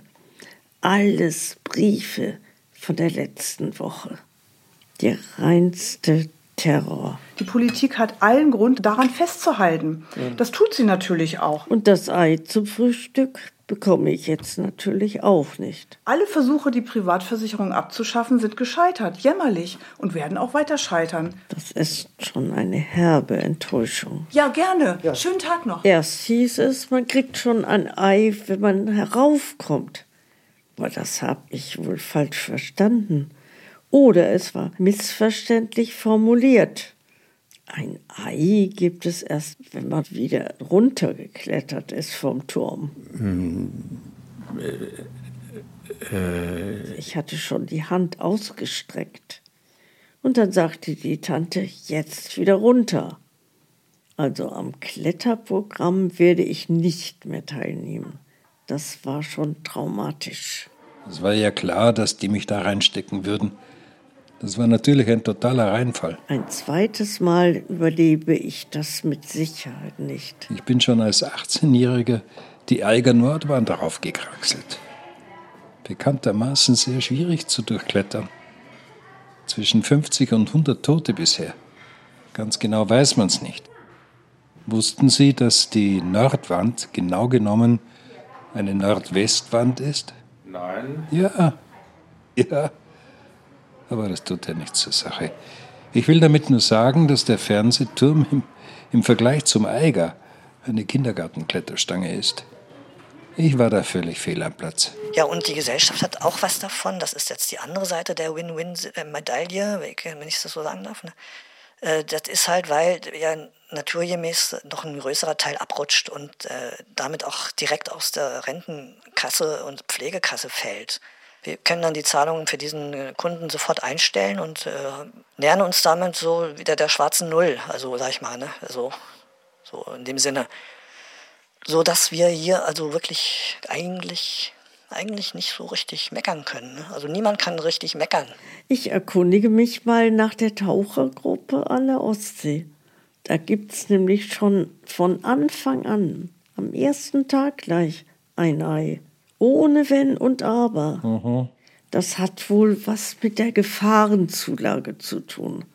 Alles Briefe von der letzten Woche. Der reinste Terror. Die Politik hat allen Grund, daran festzuhalten. Ja. Das tut sie natürlich auch. Und das Ei zum Frühstück bekomme ich jetzt natürlich auch nicht. Alle Versuche, die Privatversicherung abzuschaffen, sind gescheitert, jämmerlich und werden auch weiter scheitern. Das ist schon eine herbe Enttäuschung. Ja, gerne. Ja. Schönen Tag noch. Erst hieß es, man kriegt schon ein Ei, wenn man heraufkommt. Aber das habe ich wohl falsch verstanden. Oder es war missverständlich formuliert. Ein Ei gibt es erst, wenn man wieder runtergeklettert ist vom Turm. Äh. Ich hatte schon die Hand ausgestreckt. Und dann sagte die Tante, jetzt wieder runter. Also am Kletterprogramm werde ich nicht mehr teilnehmen. Das war schon traumatisch. Es war ja klar, dass die mich da reinstecken würden. Das war natürlich ein totaler Reinfall. Ein zweites Mal überlebe ich das mit Sicherheit nicht. Ich bin schon als achtzehnjähriger die Eiger Nordwand darauf gekraxelt. Bekanntermaßen sehr schwierig zu durchklettern. Zwischen fünfzig und hundert Tote bisher. Ganz genau weiß man es nicht. Wussten Sie, dass die Nordwand genau genommen eine Nordwestwand ist? Nein. Ja, ja. Aber das tut ja nichts zur Sache. Ich will damit nur sagen, dass der Fernsehturm im, im Vergleich zum Eiger eine Kindergartenkletterstange ist. Ich war da völlig fehl am Platz. Ja, und die Gesellschaft hat auch was davon. Das ist jetzt die andere Seite der Win-Win-Medaille, wenn ich das so sagen darf. Ne? Das ist halt, weil ja naturgemäß noch ein größerer Teil abrutscht und äh, damit auch direkt aus der Rentenkasse und Pflegekasse fällt. Wir können dann die Zahlungen für diesen Kunden sofort einstellen und äh, nähern uns damit so wieder der schwarzen Null, also sag ich mal, ne? also, so in dem Sinne. So dass wir hier also wirklich eigentlich, eigentlich nicht so richtig meckern können. Ne? Also niemand kann richtig meckern. Ich erkundige mich mal nach der Tauchergruppe an der Ostsee. Da gibt's nämlich schon von Anfang an, am ersten Tag gleich, ein Ei. Ohne Wenn und Aber. Mhm. Das hat wohl was mit der Gefahrenzulage zu tun.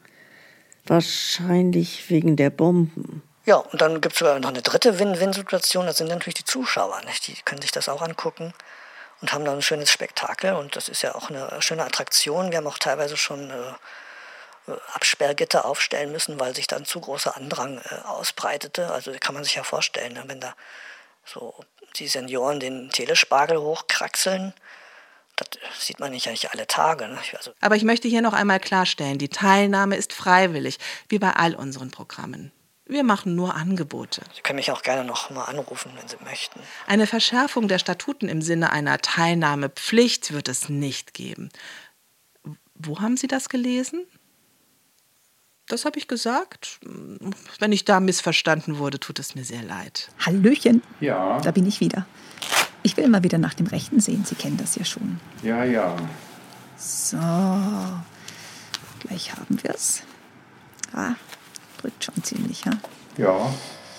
Wahrscheinlich wegen der Bomben. Ja, und dann gibt es sogar noch eine dritte Win-Win-Situation. Das sind natürlich die Zuschauer. Nicht? Die können sich das auch angucken und haben dann ein schönes Spektakel. Und das ist ja auch eine schöne Attraktion. Wir haben auch teilweise schon äh, Absperrgitter aufstellen müssen, weil sich dann zu großer Andrang äh, ausbreitete. Also kann man sich ja vorstellen, ne? Wenn da so die Senioren den Telespargel hochkraxeln, das sieht man nicht eigentlich alle Tage. Ne? Also Aber ich möchte hier noch einmal klarstellen, die Teilnahme ist freiwillig, wie bei all unseren Programmen. Wir machen nur Angebote. Sie können mich auch gerne noch mal anrufen, wenn Sie möchten. Eine Verschärfung der Statuten im Sinne einer Teilnahmepflicht wird es nicht geben. Wo haben Sie das gelesen? Das habe ich gesagt. Wenn ich da missverstanden wurde, tut es mir sehr leid. Hallöchen. Ja. Da bin ich wieder. Ich will mal wieder nach dem Rechten sehen. Sie kennen das ja schon. Ja, ja. So. Gleich haben wir es. Ah, drückt schon ziemlich, ja? Ja.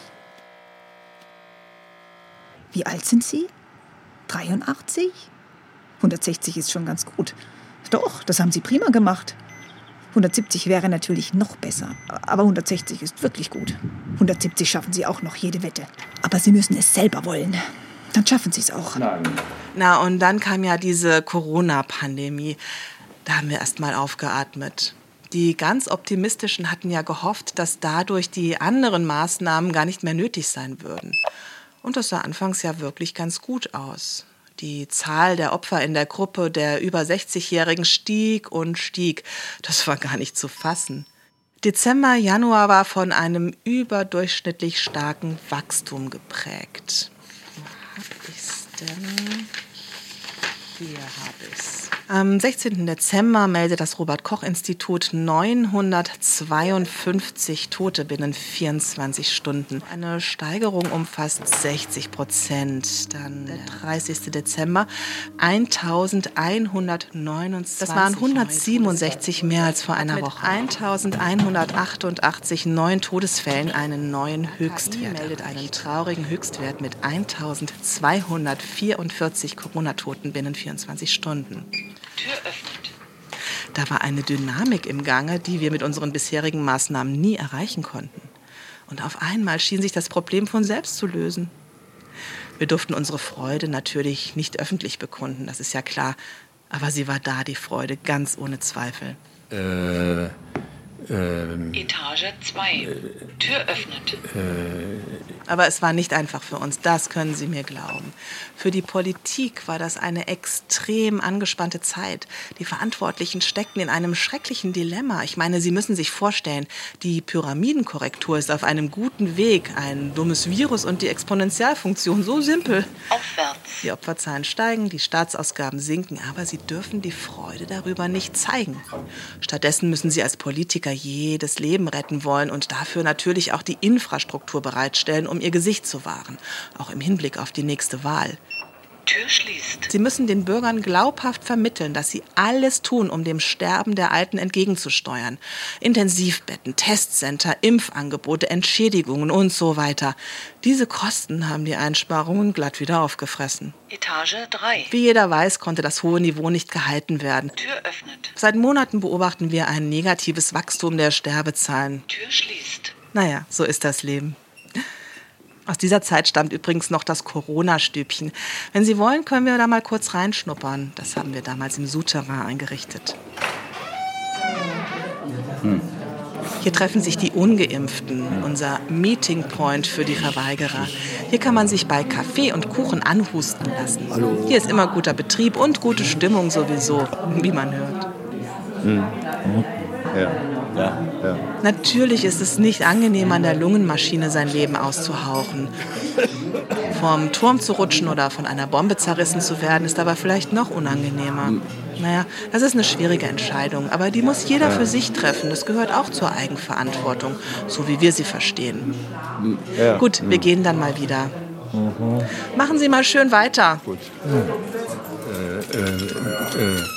Wie alt sind Sie? dreiundachtzig? hundertsechzig ist schon ganz gut. Doch, das haben Sie prima gemacht. hundertsiebzig wäre natürlich noch besser, aber hundertsechzig ist wirklich gut. hundertsiebzig schaffen Sie auch noch, jede Wette. Aber Sie müssen es selber wollen. Dann schaffen Sie es auch. Nein. Na, und dann kam ja diese Corona-Pandemie. Da haben wir erst mal aufgeatmet. Die ganz Optimistischen hatten ja gehofft, dass dadurch die anderen Maßnahmen gar nicht mehr nötig sein würden. Und das sah anfangs ja wirklich ganz gut aus. Die Zahl der Opfer in der Gruppe der über sechzigjährigen stieg und stieg. Das war gar nicht zu fassen. Dezember, Januar war von einem überdurchschnittlich starken Wachstum geprägt. Wo hab ich's denn? Hier habe ich's. Am sechzehnten Dezember meldet das Robert-Koch-Institut neunhundertzweiundfünfzig Tote binnen vierundzwanzig Stunden. Eine Steigerung um fast sechzig Prozent. Dann der dreißigsten Dezember eintausendeinhundertneunundzwanzig. Das waren hundertsiebenundsechzig mehr als vor einer Woche. Mit eintausendeinhundertachtundachtzig neuen Todesfällen einen neuen Höchstwert. meldet einen traurigen Höchstwert mit eintausendzweihundertvierundvierzig Corona-Toten binnen vierundzwanzig Stunden. Tür öffnet. Da war eine Dynamik im Gange, die wir mit unseren bisherigen Maßnahmen nie erreichen konnten. Und auf einmal schien sich das Problem von selbst zu lösen. Wir durften unsere Freude natürlich nicht öffentlich bekunden, das ist ja klar. Aber sie war da, die Freude, ganz ohne Zweifel. Äh, Ähm, Etage zwei. Äh, Tür öffnet. Äh, Aber es war nicht einfach für uns, das können Sie mir glauben. Für die Politik war das eine extrem angespannte Zeit. Die Verantwortlichen steckten in einem schrecklichen Dilemma. Ich meine, Sie müssen sich vorstellen, die Pyramidenkorrektur ist auf einem guten Weg. Ein dummes Virus und die Exponentialfunktion, so simpel. Aufwärts. Die Opferzahlen steigen, die Staatsausgaben sinken, aber Sie dürfen die Freude darüber nicht zeigen. Stattdessen müssen Sie als Politiker jedes Leben retten wollen und dafür natürlich auch die Infrastruktur bereitstellen, um ihr Gesicht zu wahren, auch im Hinblick auf die nächste Wahl. Tür schließt. Sie müssen den Bürgern glaubhaft vermitteln, dass sie alles tun, um dem Sterben der Alten entgegenzusteuern. Intensivbetten, Testcenter, Impfangebote, Entschädigungen und so weiter. Diese Kosten haben die Einsparungen glatt wieder aufgefressen. Etage drei. Wie jeder weiß, konnte das hohe Niveau nicht gehalten werden. Tür öffnet. Seit Monaten beobachten wir ein negatives Wachstum der Sterbezahlen. Tür schließt. Naja, so ist das Leben. Aus dieser Zeit stammt übrigens noch das Corona-Stübchen. Wenn Sie wollen, können wir da mal kurz reinschnuppern. Das haben wir damals im Souterrain eingerichtet. Hm. Hier treffen sich die Ungeimpften, unser Meeting Point für die Verweigerer. Hier kann man sich bei Kaffee und Kuchen anhusten lassen. Hallo. Hier ist immer guter Betrieb und gute Stimmung sowieso, wie man hört. Hm. Ja. Ja. Ja. Natürlich ist es nicht angenehm, an der Lungenmaschine sein Leben auszuhauchen. Vom Turm zu rutschen oder von einer Bombe zerrissen zu werden, ist aber vielleicht noch unangenehmer. Naja, das ist eine schwierige Entscheidung, aber die muss jeder für sich treffen. Das gehört auch zur Eigenverantwortung, so wie wir sie verstehen. Ja. Gut, wir gehen dann mal wieder. Mhm. Machen Sie mal schön weiter. Gut. Äh, äh, äh.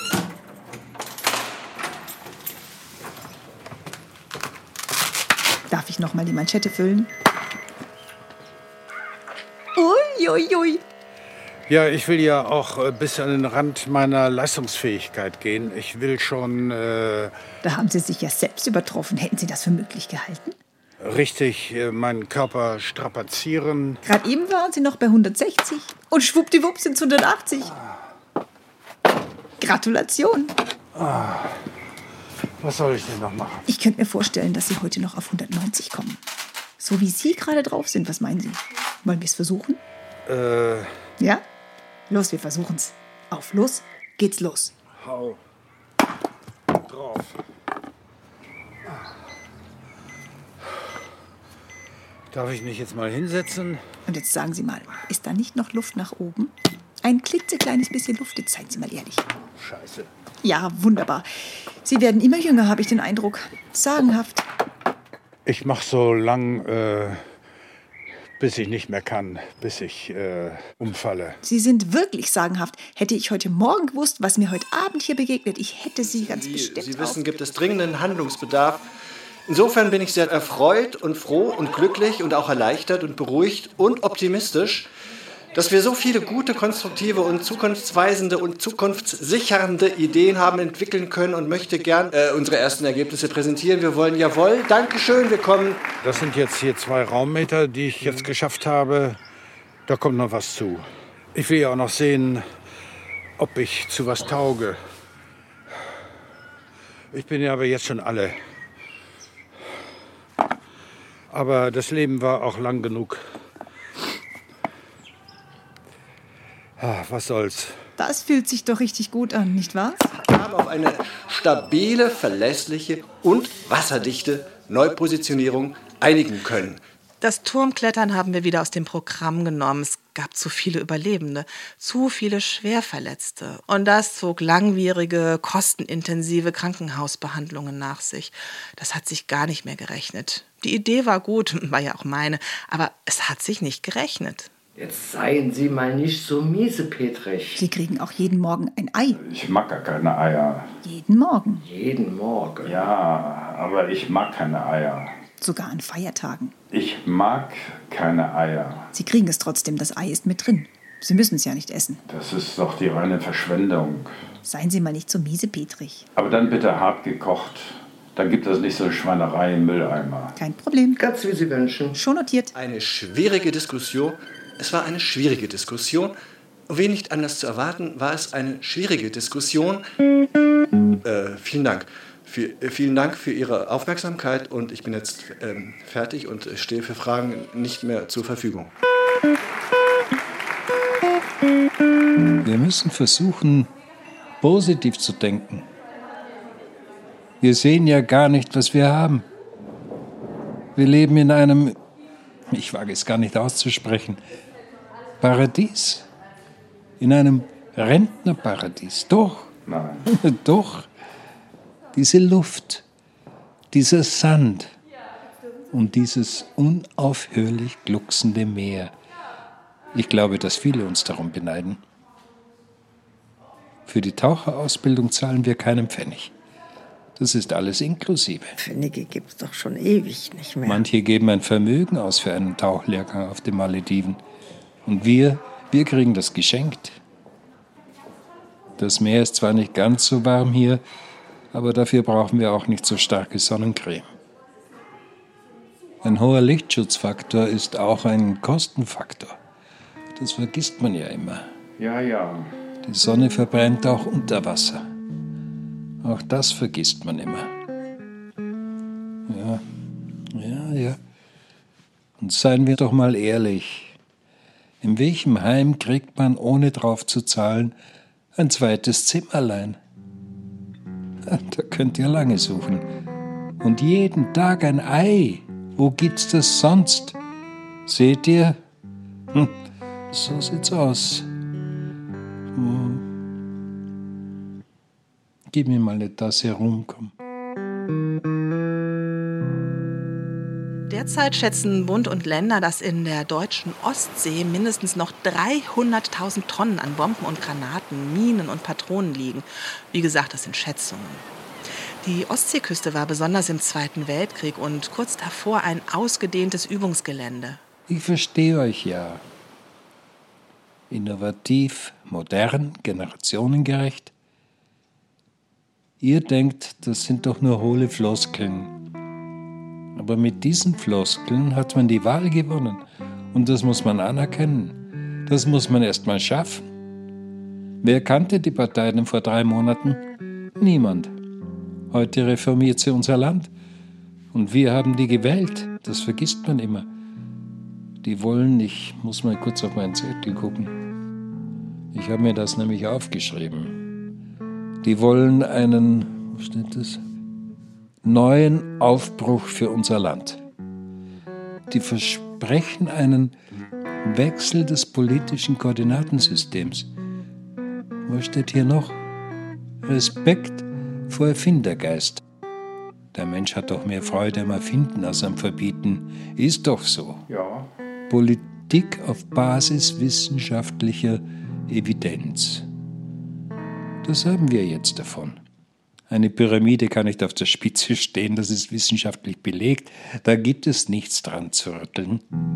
Darf ich noch mal die Manschette füllen? Ui, ui, ui. Ja, ich will ja auch bis an den Rand meiner Leistungsfähigkeit gehen. Ich will schon... Äh, da haben Sie sich ja selbst übertroffen. Hätten Sie das für möglich gehalten? Richtig äh, meinen Körper strapazieren. Gerade eben waren Sie noch bei hundertsechzig und schwuppdiwupp sind es hundertachtzig. Gratulation. Ah. Was soll ich denn noch machen? Ich könnte mir vorstellen, dass Sie heute noch auf hundertneunzig kommen. So wie Sie gerade drauf sind, was meinen Sie? Wollen wir es versuchen? Äh... Ja? Los, wir versuchen's. Auf los geht's los. Hau drauf. Darf ich mich jetzt mal hinsetzen? Und jetzt sagen Sie mal, ist da nicht noch Luft nach oben? Ein klitzekleines bisschen Luft, jetzt seien Sie mal ehrlich. Scheiße. Ja, wunderbar. Sie werden immer jünger, habe ich den Eindruck. Sagenhaft. Ich mache so lang, äh, bis ich nicht mehr kann, bis ich äh, umfalle. Sie sind wirklich sagenhaft. Hätte ich heute Morgen gewusst, was mir heute Abend hier begegnet, ich hätte Sie ganz Sie, bestimmt Sie wissen, auf... gibt es dringenden Handlungsbedarf. Insofern bin ich sehr erfreut und froh und glücklich und auch erleichtert und beruhigt und optimistisch, dass wir so viele gute, konstruktive und zukunftsweisende und zukunftssichernde Ideen haben entwickeln können und möchte gern äh, unsere ersten Ergebnisse präsentieren. Wir wollen jawohl, Dankeschön, wir kommen. Das sind jetzt hier zwei Raummeter, die ich jetzt geschafft habe. Da kommt noch was zu. Ich will ja auch noch sehen, ob ich zu was tauge. Ich bin ja aber jetzt schon alle. Aber das Leben war auch lang genug. Ah, was soll's. Das fühlt sich doch richtig gut an, nicht wahr? Wir haben auf eine stabile, verlässliche und wasserdichte Neupositionierung einigen können. Das Turmklettern haben wir wieder aus dem Programm genommen. Es gab zu viele Überlebende, zu viele Schwerverletzte. Und das zog langwierige, kostenintensive Krankenhausbehandlungen nach sich. Das hat sich gar nicht mehr gerechnet. Die Idee war gut, war ja auch meine, aber es hat sich nicht gerechnet. Jetzt seien Sie mal nicht so miesepetrig. Sie kriegen auch jeden Morgen ein Ei. Ich mag gar keine Eier. Jeden Morgen. Jeden Morgen? Ja, aber ich mag keine Eier. Sogar an Feiertagen. Ich mag keine Eier. Sie kriegen es trotzdem, das Ei ist mit drin. Sie müssen es ja nicht essen. Das ist doch die reine Verschwendung. Seien Sie mal nicht so miesepetrig. Aber dann bitte hart gekocht. Dann gibt es nicht so eine Schweinerei im Mülleimer. Kein Problem. Ganz wie Sie wünschen. Schon notiert. Eine schwierige Diskussion. Es war eine schwierige Diskussion. Wie nicht anders zu erwarten, war es eine schwierige Diskussion. Äh, vielen Dank. Vielen Dank für Ihre Aufmerksamkeit und ich bin jetzt ähm, fertig und stehe für Fragen nicht mehr zur Verfügung. Wir müssen versuchen, positiv zu denken. Wir sehen ja gar nicht, was wir haben. Wir leben in einem, ich wage es gar nicht auszusprechen, Paradies. In einem Rentnerparadies. Doch. Nein. Doch. Diese Luft, dieser Sand und dieses unaufhörlich glucksende Meer. Ich glaube, dass viele uns darum beneiden. Für die Taucherausbildung zahlen wir keinen Pfennig. Das ist alles inklusive. Pfennige gibt es doch schon ewig nicht mehr. Manche geben ein Vermögen aus für einen Tauchlehrgang auf den Malediven. Und wir, wir kriegen das geschenkt. Das Meer ist zwar nicht ganz so warm hier, aber dafür brauchen wir auch nicht so starke Sonnencreme. Ein hoher Lichtschutzfaktor ist auch ein Kostenfaktor. Das vergisst man ja immer. Ja, ja. Die Sonne verbrennt auch unter Wasser. Auch das vergisst man immer. Ja, ja, ja. Und seien wir doch mal ehrlich. In welchem Heim kriegt man, ohne drauf zu zahlen, ein zweites Zimmerlein? Da könnt ihr lange suchen. Und jeden Tag ein Ei. Wo gibt's das sonst? Seht ihr? Hm, so sieht's aus. Hm. Gib mir mal eine Tasse rum, komm. Derzeit schätzen Bund und Länder, dass in der deutschen Ostsee mindestens noch dreihunderttausend Tonnen an Bomben und Granaten, Minen und Patronen liegen. Wie gesagt, das sind Schätzungen. Die Ostseeküste war besonders im Zweiten Weltkrieg und kurz davor ein ausgedehntes Übungsgelände. Ich verstehe euch ja. Innovativ, modern, generationengerecht. Ihr denkt, das sind doch nur hohle Floskeln. Aber mit diesen Floskeln hat man die Wahl gewonnen. Und das muss man anerkennen. Das muss man erst mal schaffen. Wer kannte die Partei denn vor drei Monaten? Niemand. Heute reformiert sie unser Land. Und wir haben die gewählt. Das vergisst man immer. Die wollen, ich muss mal kurz auf meinen Zettel gucken. Ich habe mir das nämlich aufgeschrieben. Die wollen einen, wo steht das? Neuen Aufbruch für unser Land. Die versprechen einen Wechsel des politischen Koordinatensystems. Was steht hier noch? Respekt vor Erfindergeist. Der Mensch hat doch mehr Freude am Erfinden als am Verbieten. Ist doch so. Ja. Politik auf Basis wissenschaftlicher Evidenz. Das haben wir jetzt davon. Eine Pyramide kann nicht auf der Spitze stehen, das ist wissenschaftlich belegt. Da gibt es nichts dran zu rütteln.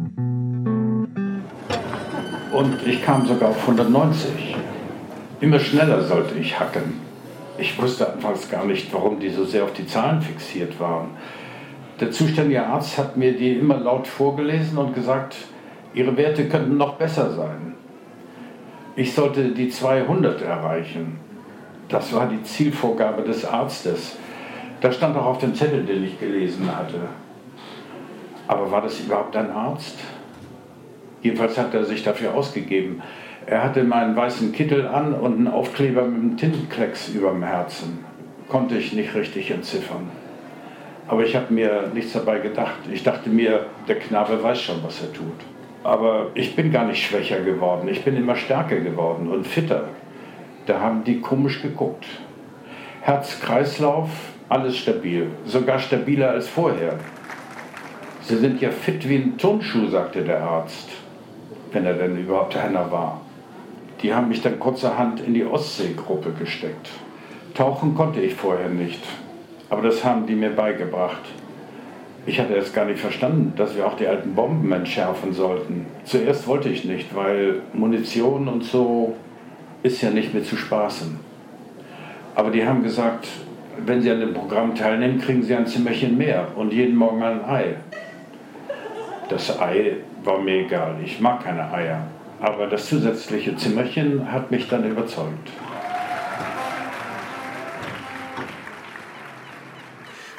Und ich kam sogar auf hundertneunzig. Immer schneller sollte ich hacken. Ich wusste anfangs gar nicht, warum die so sehr auf die Zahlen fixiert waren. Der zuständige Arzt hat mir die immer laut vorgelesen und gesagt, ihre Werte könnten noch besser sein. Ich sollte die zweihundert erreichen. Das war die Zielvorgabe des Arztes. Das stand auch auf dem Zettel, den ich gelesen hatte. Aber war das überhaupt ein Arzt? Jedenfalls hat er sich dafür ausgegeben. Er hatte meinen weißen Kittel an und einen Aufkleber mit einem Tintenklecks überm Herzen. Konnte ich nicht richtig entziffern. Aber ich habe mir nichts dabei gedacht. Ich dachte mir, der Knabe weiß schon, was er tut. Aber ich bin gar nicht schwächer geworden. Ich bin immer stärker geworden und fitter. Da haben die komisch geguckt. Herz-Kreislauf, alles stabil. Sogar stabiler als vorher. Sie sind ja fit wie ein Turnschuh, sagte der Arzt. Wenn er denn überhaupt einer war. Die haben mich dann kurzerhand in die Ostseegruppe gesteckt. Tauchen konnte ich vorher nicht. Aber das haben die mir beigebracht. Ich hatte es gar nicht verstanden, dass wir auch die alten Bomben entschärfen sollten. Zuerst wollte ich nicht, weil Munition und so ist ja nicht mehr zu spaßen. Aber die haben gesagt, wenn Sie an dem Programm teilnehmen, kriegen Sie ein Zimmerchen mehr und jeden Morgen ein Ei. Das Ei war mir egal, ich mag keine Eier. Aber das zusätzliche Zimmerchen hat mich dann überzeugt.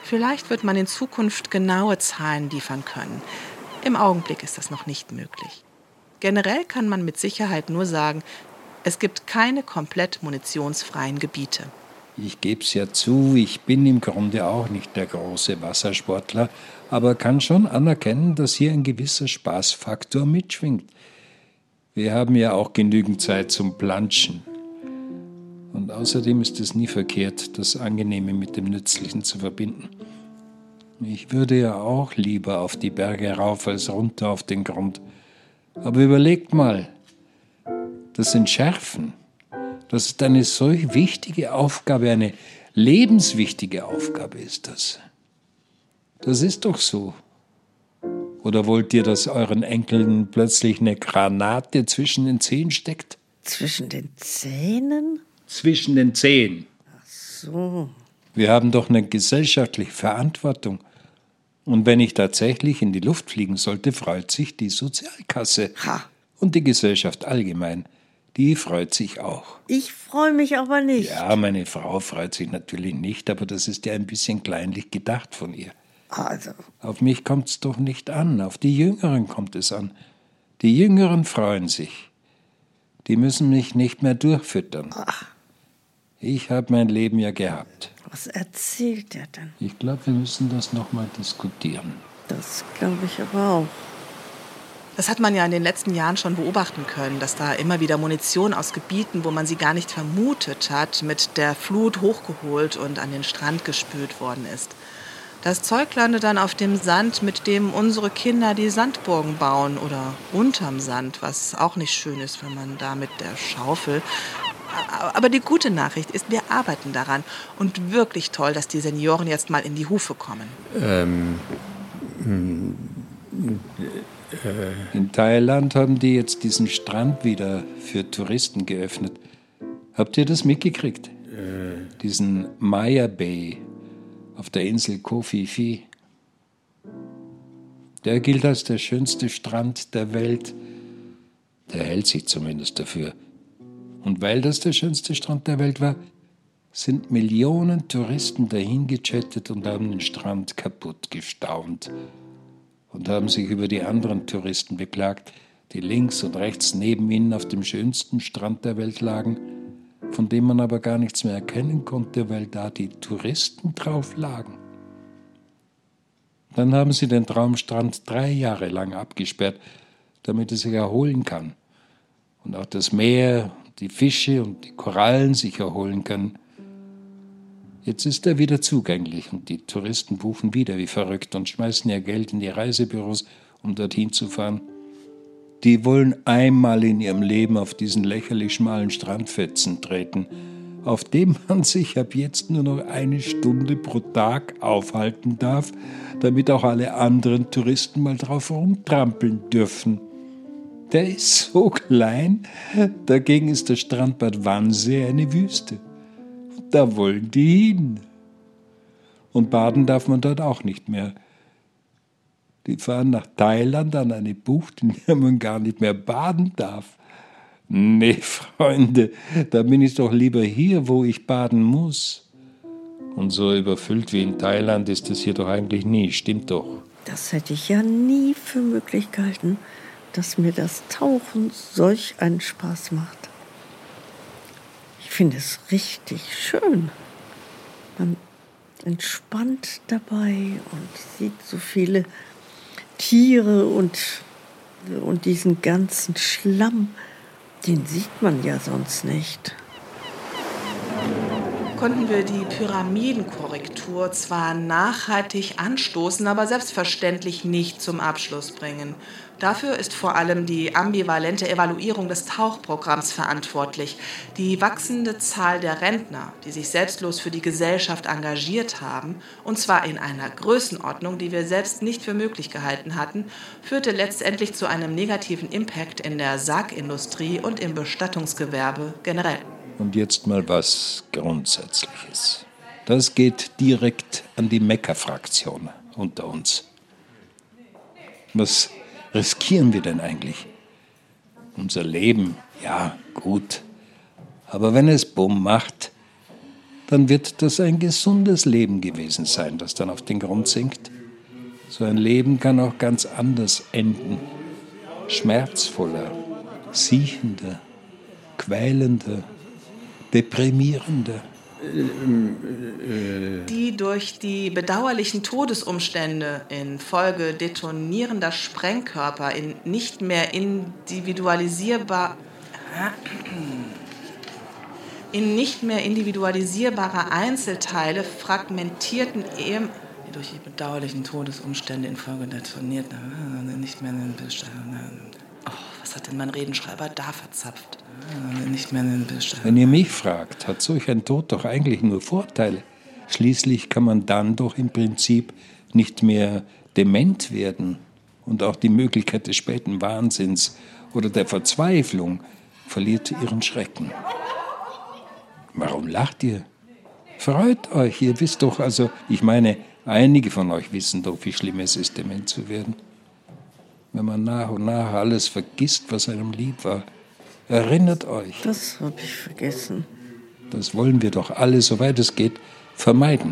Vielleicht wird man in Zukunft genaue Zahlen liefern können. Im Augenblick ist das noch nicht möglich. Generell kann man mit Sicherheit nur sagen, es gibt keine komplett munitionsfreien Gebiete. Ich gebe es ja zu, ich bin im Grunde auch nicht der große Wassersportler, aber kann schon anerkennen, dass hier ein gewisser Spaßfaktor mitschwingt. Wir haben ja auch genügend Zeit zum Planschen. Und außerdem ist es nie verkehrt, das Angenehme mit dem Nützlichen zu verbinden. Ich würde ja auch lieber auf die Berge rauf als runter auf den Grund. Aber überlegt mal, das Entschärfen, das ist eine solch wichtige Aufgabe, eine lebenswichtige Aufgabe ist das. Das ist doch so. Oder wollt ihr, dass euren Enkeln plötzlich eine Granate zwischen den Zehen steckt? Zwischen den Zähnen? Zwischen den Zehen. Ach so. Wir haben doch eine gesellschaftliche Verantwortung. Und wenn ich tatsächlich in die Luft fliegen sollte, freut sich die Sozialkasse. Ha. Und die Gesellschaft allgemein. Die freut sich auch. Ich freue mich aber nicht. Ja, meine Frau freut sich natürlich nicht, aber das ist ja ein bisschen kleinlich gedacht von ihr. Also. Auf mich kommt es doch nicht an, auf die Jüngeren kommt es an. Die Jüngeren freuen sich. Die müssen mich nicht mehr durchfüttern. Ach. Ich habe mein Leben ja gehabt. Was erzählt er denn? Ich glaube, wir müssen das noch mal diskutieren. Das glaube ich aber auch. Das hat man ja in den letzten Jahren schon beobachten können, dass da immer wieder Munition aus Gebieten, wo man sie gar nicht vermutet hat, mit der Flut hochgeholt und an den Strand gespült worden ist. Das Zeug landet dann auf dem Sand, mit dem unsere Kinder die Sandburgen bauen oder unterm Sand, was auch nicht schön ist, wenn man da mit der Schaufel... Aber die gute Nachricht ist, wir arbeiten daran. Und wirklich toll, dass die Senioren jetzt mal in die Hufe kommen. Ähm, äh, in Thailand haben die jetzt diesen Strand wieder für Touristen geöffnet. Habt ihr das mitgekriegt? Äh. Diesen Maya Bay auf der Insel Koh Phi Phi. Der gilt als der schönste Strand der Welt. Der hält sich zumindest dafür. Und weil das der schönste Strand der Welt war, sind Millionen Touristen dahin gechattet und haben den Strand kaputt gestaunt und haben sich über die anderen Touristen beklagt, die links und rechts neben ihnen auf dem schönsten Strand der Welt lagen, von dem man aber gar nichts mehr erkennen konnte, weil da die Touristen drauf lagen. Dann haben sie den Traumstrand drei Jahre lang abgesperrt, damit er sich erholen kann und auch das Meer, die Fische und die Korallen sich erholen können. Jetzt ist er wieder zugänglich und die Touristen buchen wieder wie verrückt und schmeißen ihr Geld in die Reisebüros, um dorthin zu fahren. Die wollen einmal in ihrem Leben auf diesen lächerlich schmalen Strandfetzen treten, auf dem man sich ab jetzt nur noch eine Stunde pro Tag aufhalten darf, damit auch alle anderen Touristen mal drauf rumtrampeln dürfen. Der ist so klein, dagegen ist der Strandbad Wannsee eine Wüste. Da wollen die hin. Und baden darf man dort auch nicht mehr. Die fahren nach Thailand an eine Bucht, in der man gar nicht mehr baden darf. Nee, Freunde, da bin ich doch lieber hier, wo ich baden muss. Und so überfüllt wie in Thailand ist es hier doch eigentlich nie, stimmt doch. Das hätte ich ja nie für möglich gehalten, dass mir das Tauchen solch einen Spaß macht. Ich finde es richtig schön. Man entspannt dabei und sieht so viele Tiere und, und diesen ganzen Schlamm, den sieht man ja sonst nicht. Konnten wir die Pyramidenkorrektur zwar nachhaltig anstoßen, aber selbstverständlich nicht zum Abschluss bringen. Dafür ist vor allem die ambivalente Evaluierung des Tauchprogramms verantwortlich. Die wachsende Zahl der Rentner, die sich selbstlos für die Gesellschaft engagiert haben, und zwar in einer Größenordnung, die wir selbst nicht für möglich gehalten hatten, führte letztendlich zu einem negativen Impact in der Sargindustrie und im Bestattungsgewerbe generell. Und jetzt mal was Grundsätzliches. Das geht direkt an die Mekka-Fraktion unter uns. Was riskieren wir denn eigentlich? Unser Leben, ja, gut. Aber wenn es Bumm macht, dann wird das ein gesundes Leben gewesen sein, das dann auf den Grund sinkt. So ein Leben kann auch ganz anders enden. Schmerzvoller, siechender, quälender, deprimierender. Die durch die bedauerlichen Todesumstände infolge detonierender Sprengkörper in nicht mehr individualisierbar in nicht mehr individualisierbare Einzelteile fragmentierten Ehe die durch die bedauerlichen Todesumstände infolge detonierter nicht mehr oh, was hat denn mein Redenschreiber da verzapft? Nicht mehr Wenn ihr mich fragt, hat solch ein Tod doch eigentlich nur Vorteile. Schließlich kann man dann doch im Prinzip nicht mehr dement werden. Und auch die Möglichkeit des späten Wahnsinns oder der Verzweiflung verliert ihren Schrecken. Warum lacht ihr? Freut euch, ihr wisst doch, also, ich meine, einige von euch wissen doch, wie schlimm es ist, dement zu werden. Wenn man nach und nach alles vergisst, was einem lieb war. Erinnert euch. Das habe ich vergessen. Das wollen wir doch alle, soweit es geht, vermeiden.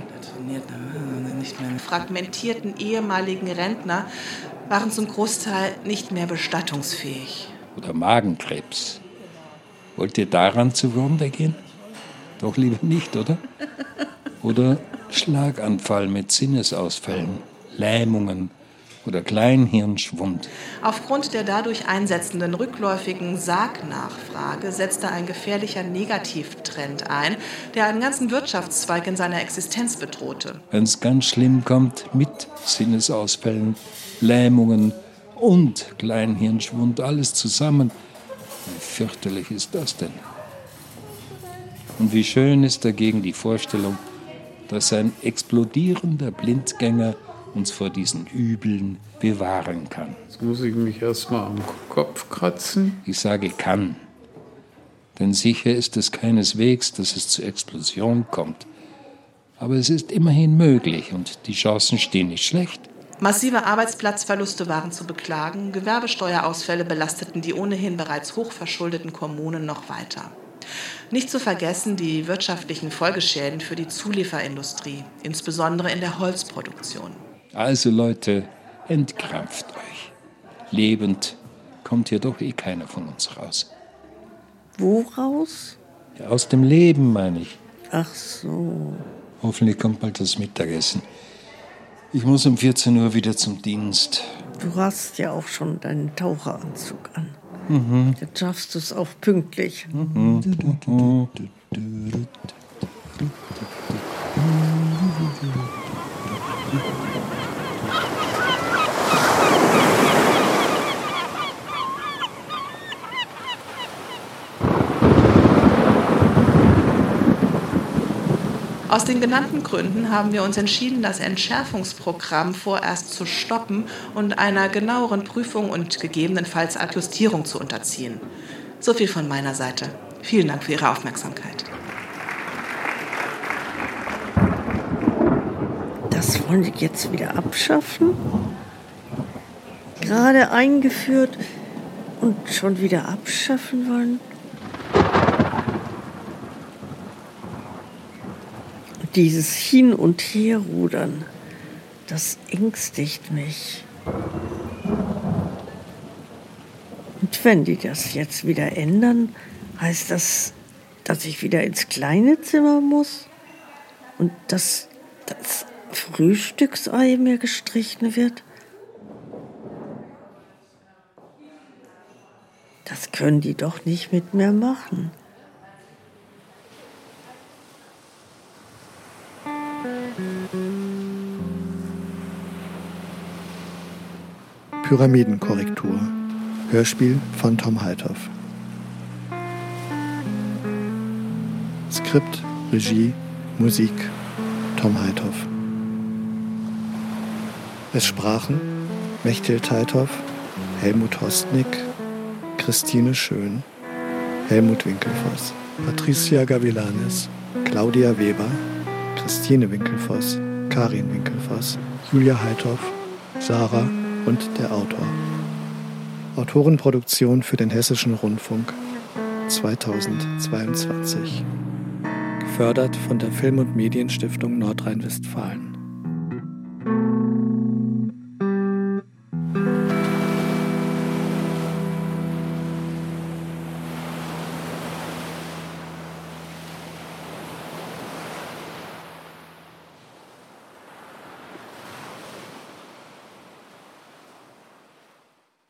Die fragmentierten ehemaligen Rentner waren zum Großteil nicht mehr bestattungsfähig. Oder Magenkrebs. Wollt ihr daran zugrunde gehen? Doch lieber nicht, oder? Oder Schlaganfall mit Sinnesausfällen, Lähmungen oder Kleinhirnschwund. Aufgrund der dadurch einsetzenden rückläufigen Sargnachfrage setzte ein gefährlicher Negativtrend ein, der einen ganzen Wirtschaftszweig in seiner Existenz bedrohte. Wenn es ganz schlimm kommt, mit Sinnesausfällen, Lähmungen und Kleinhirnschwund, alles zusammen. Wie fürchterlich ist das denn? Und wie schön ist dagegen die Vorstellung, dass ein explodierender Blindgänger uns vor diesen Übeln bewahren kann. Jetzt muss ich mich erst mal am Kopf kratzen. Ich sage kann, denn sicher ist es keineswegs, dass es zur Explosion kommt. Aber es ist immerhin möglich und die Chancen stehen nicht schlecht. Massive Arbeitsplatzverluste waren zu beklagen, Gewerbesteuerausfälle belasteten die ohnehin bereits hochverschuldeten Kommunen noch weiter. Nicht zu vergessen die wirtschaftlichen Folgeschäden für die Zulieferindustrie, insbesondere in der Holzproduktion. Also Leute, entkrampft euch. Lebend kommt hier doch eh keiner von uns raus. Wo raus? Ja, aus dem Leben, meine ich. Ach so. Hoffentlich kommt bald das Mittagessen. Ich muss um vierzehn Uhr wieder zum Dienst. Du hast ja auch schon deinen Taucheranzug an. Mhm. Jetzt schaffst du es auch pünktlich. Mhm. Aus den genannten Gründen haben wir uns entschieden, das Entschärfungsprogramm vorerst zu stoppen und einer genaueren Prüfung und gegebenenfalls Adjustierung zu unterziehen. So viel von meiner Seite. Vielen Dank für Ihre Aufmerksamkeit. Das wollen Sie jetzt wieder abschaffen? Gerade eingeführt und schon wieder abschaffen wollen? Dieses Hin- und Herrudern, das ängstigt mich. Und wenn die das jetzt wieder ändern, heißt das, dass ich wieder ins kleine Zimmer muss und dass das Frühstücksei mir gestrichen wird? Das können die doch nicht mit mir machen. Pyramidenkorrektur. Hörspiel von Tom Heithoff. Skript, Regie, Musik Tom Heithoff. Es sprachen Mechthild Heithoff, Helmut Hostnick, Christine Schön, Helmut Winkelfoss, Patricia Gavilanes, Claudia Weber, Christine Winkelfoss, Karin Winkelfoss, Julia Heithoff, Sarah und der Autor. Autorenproduktion für den Hessischen Rundfunk zweitausendzweiundzwanzig. gefördert von der Film- und Medienstiftung Nordrhein-Westfalen.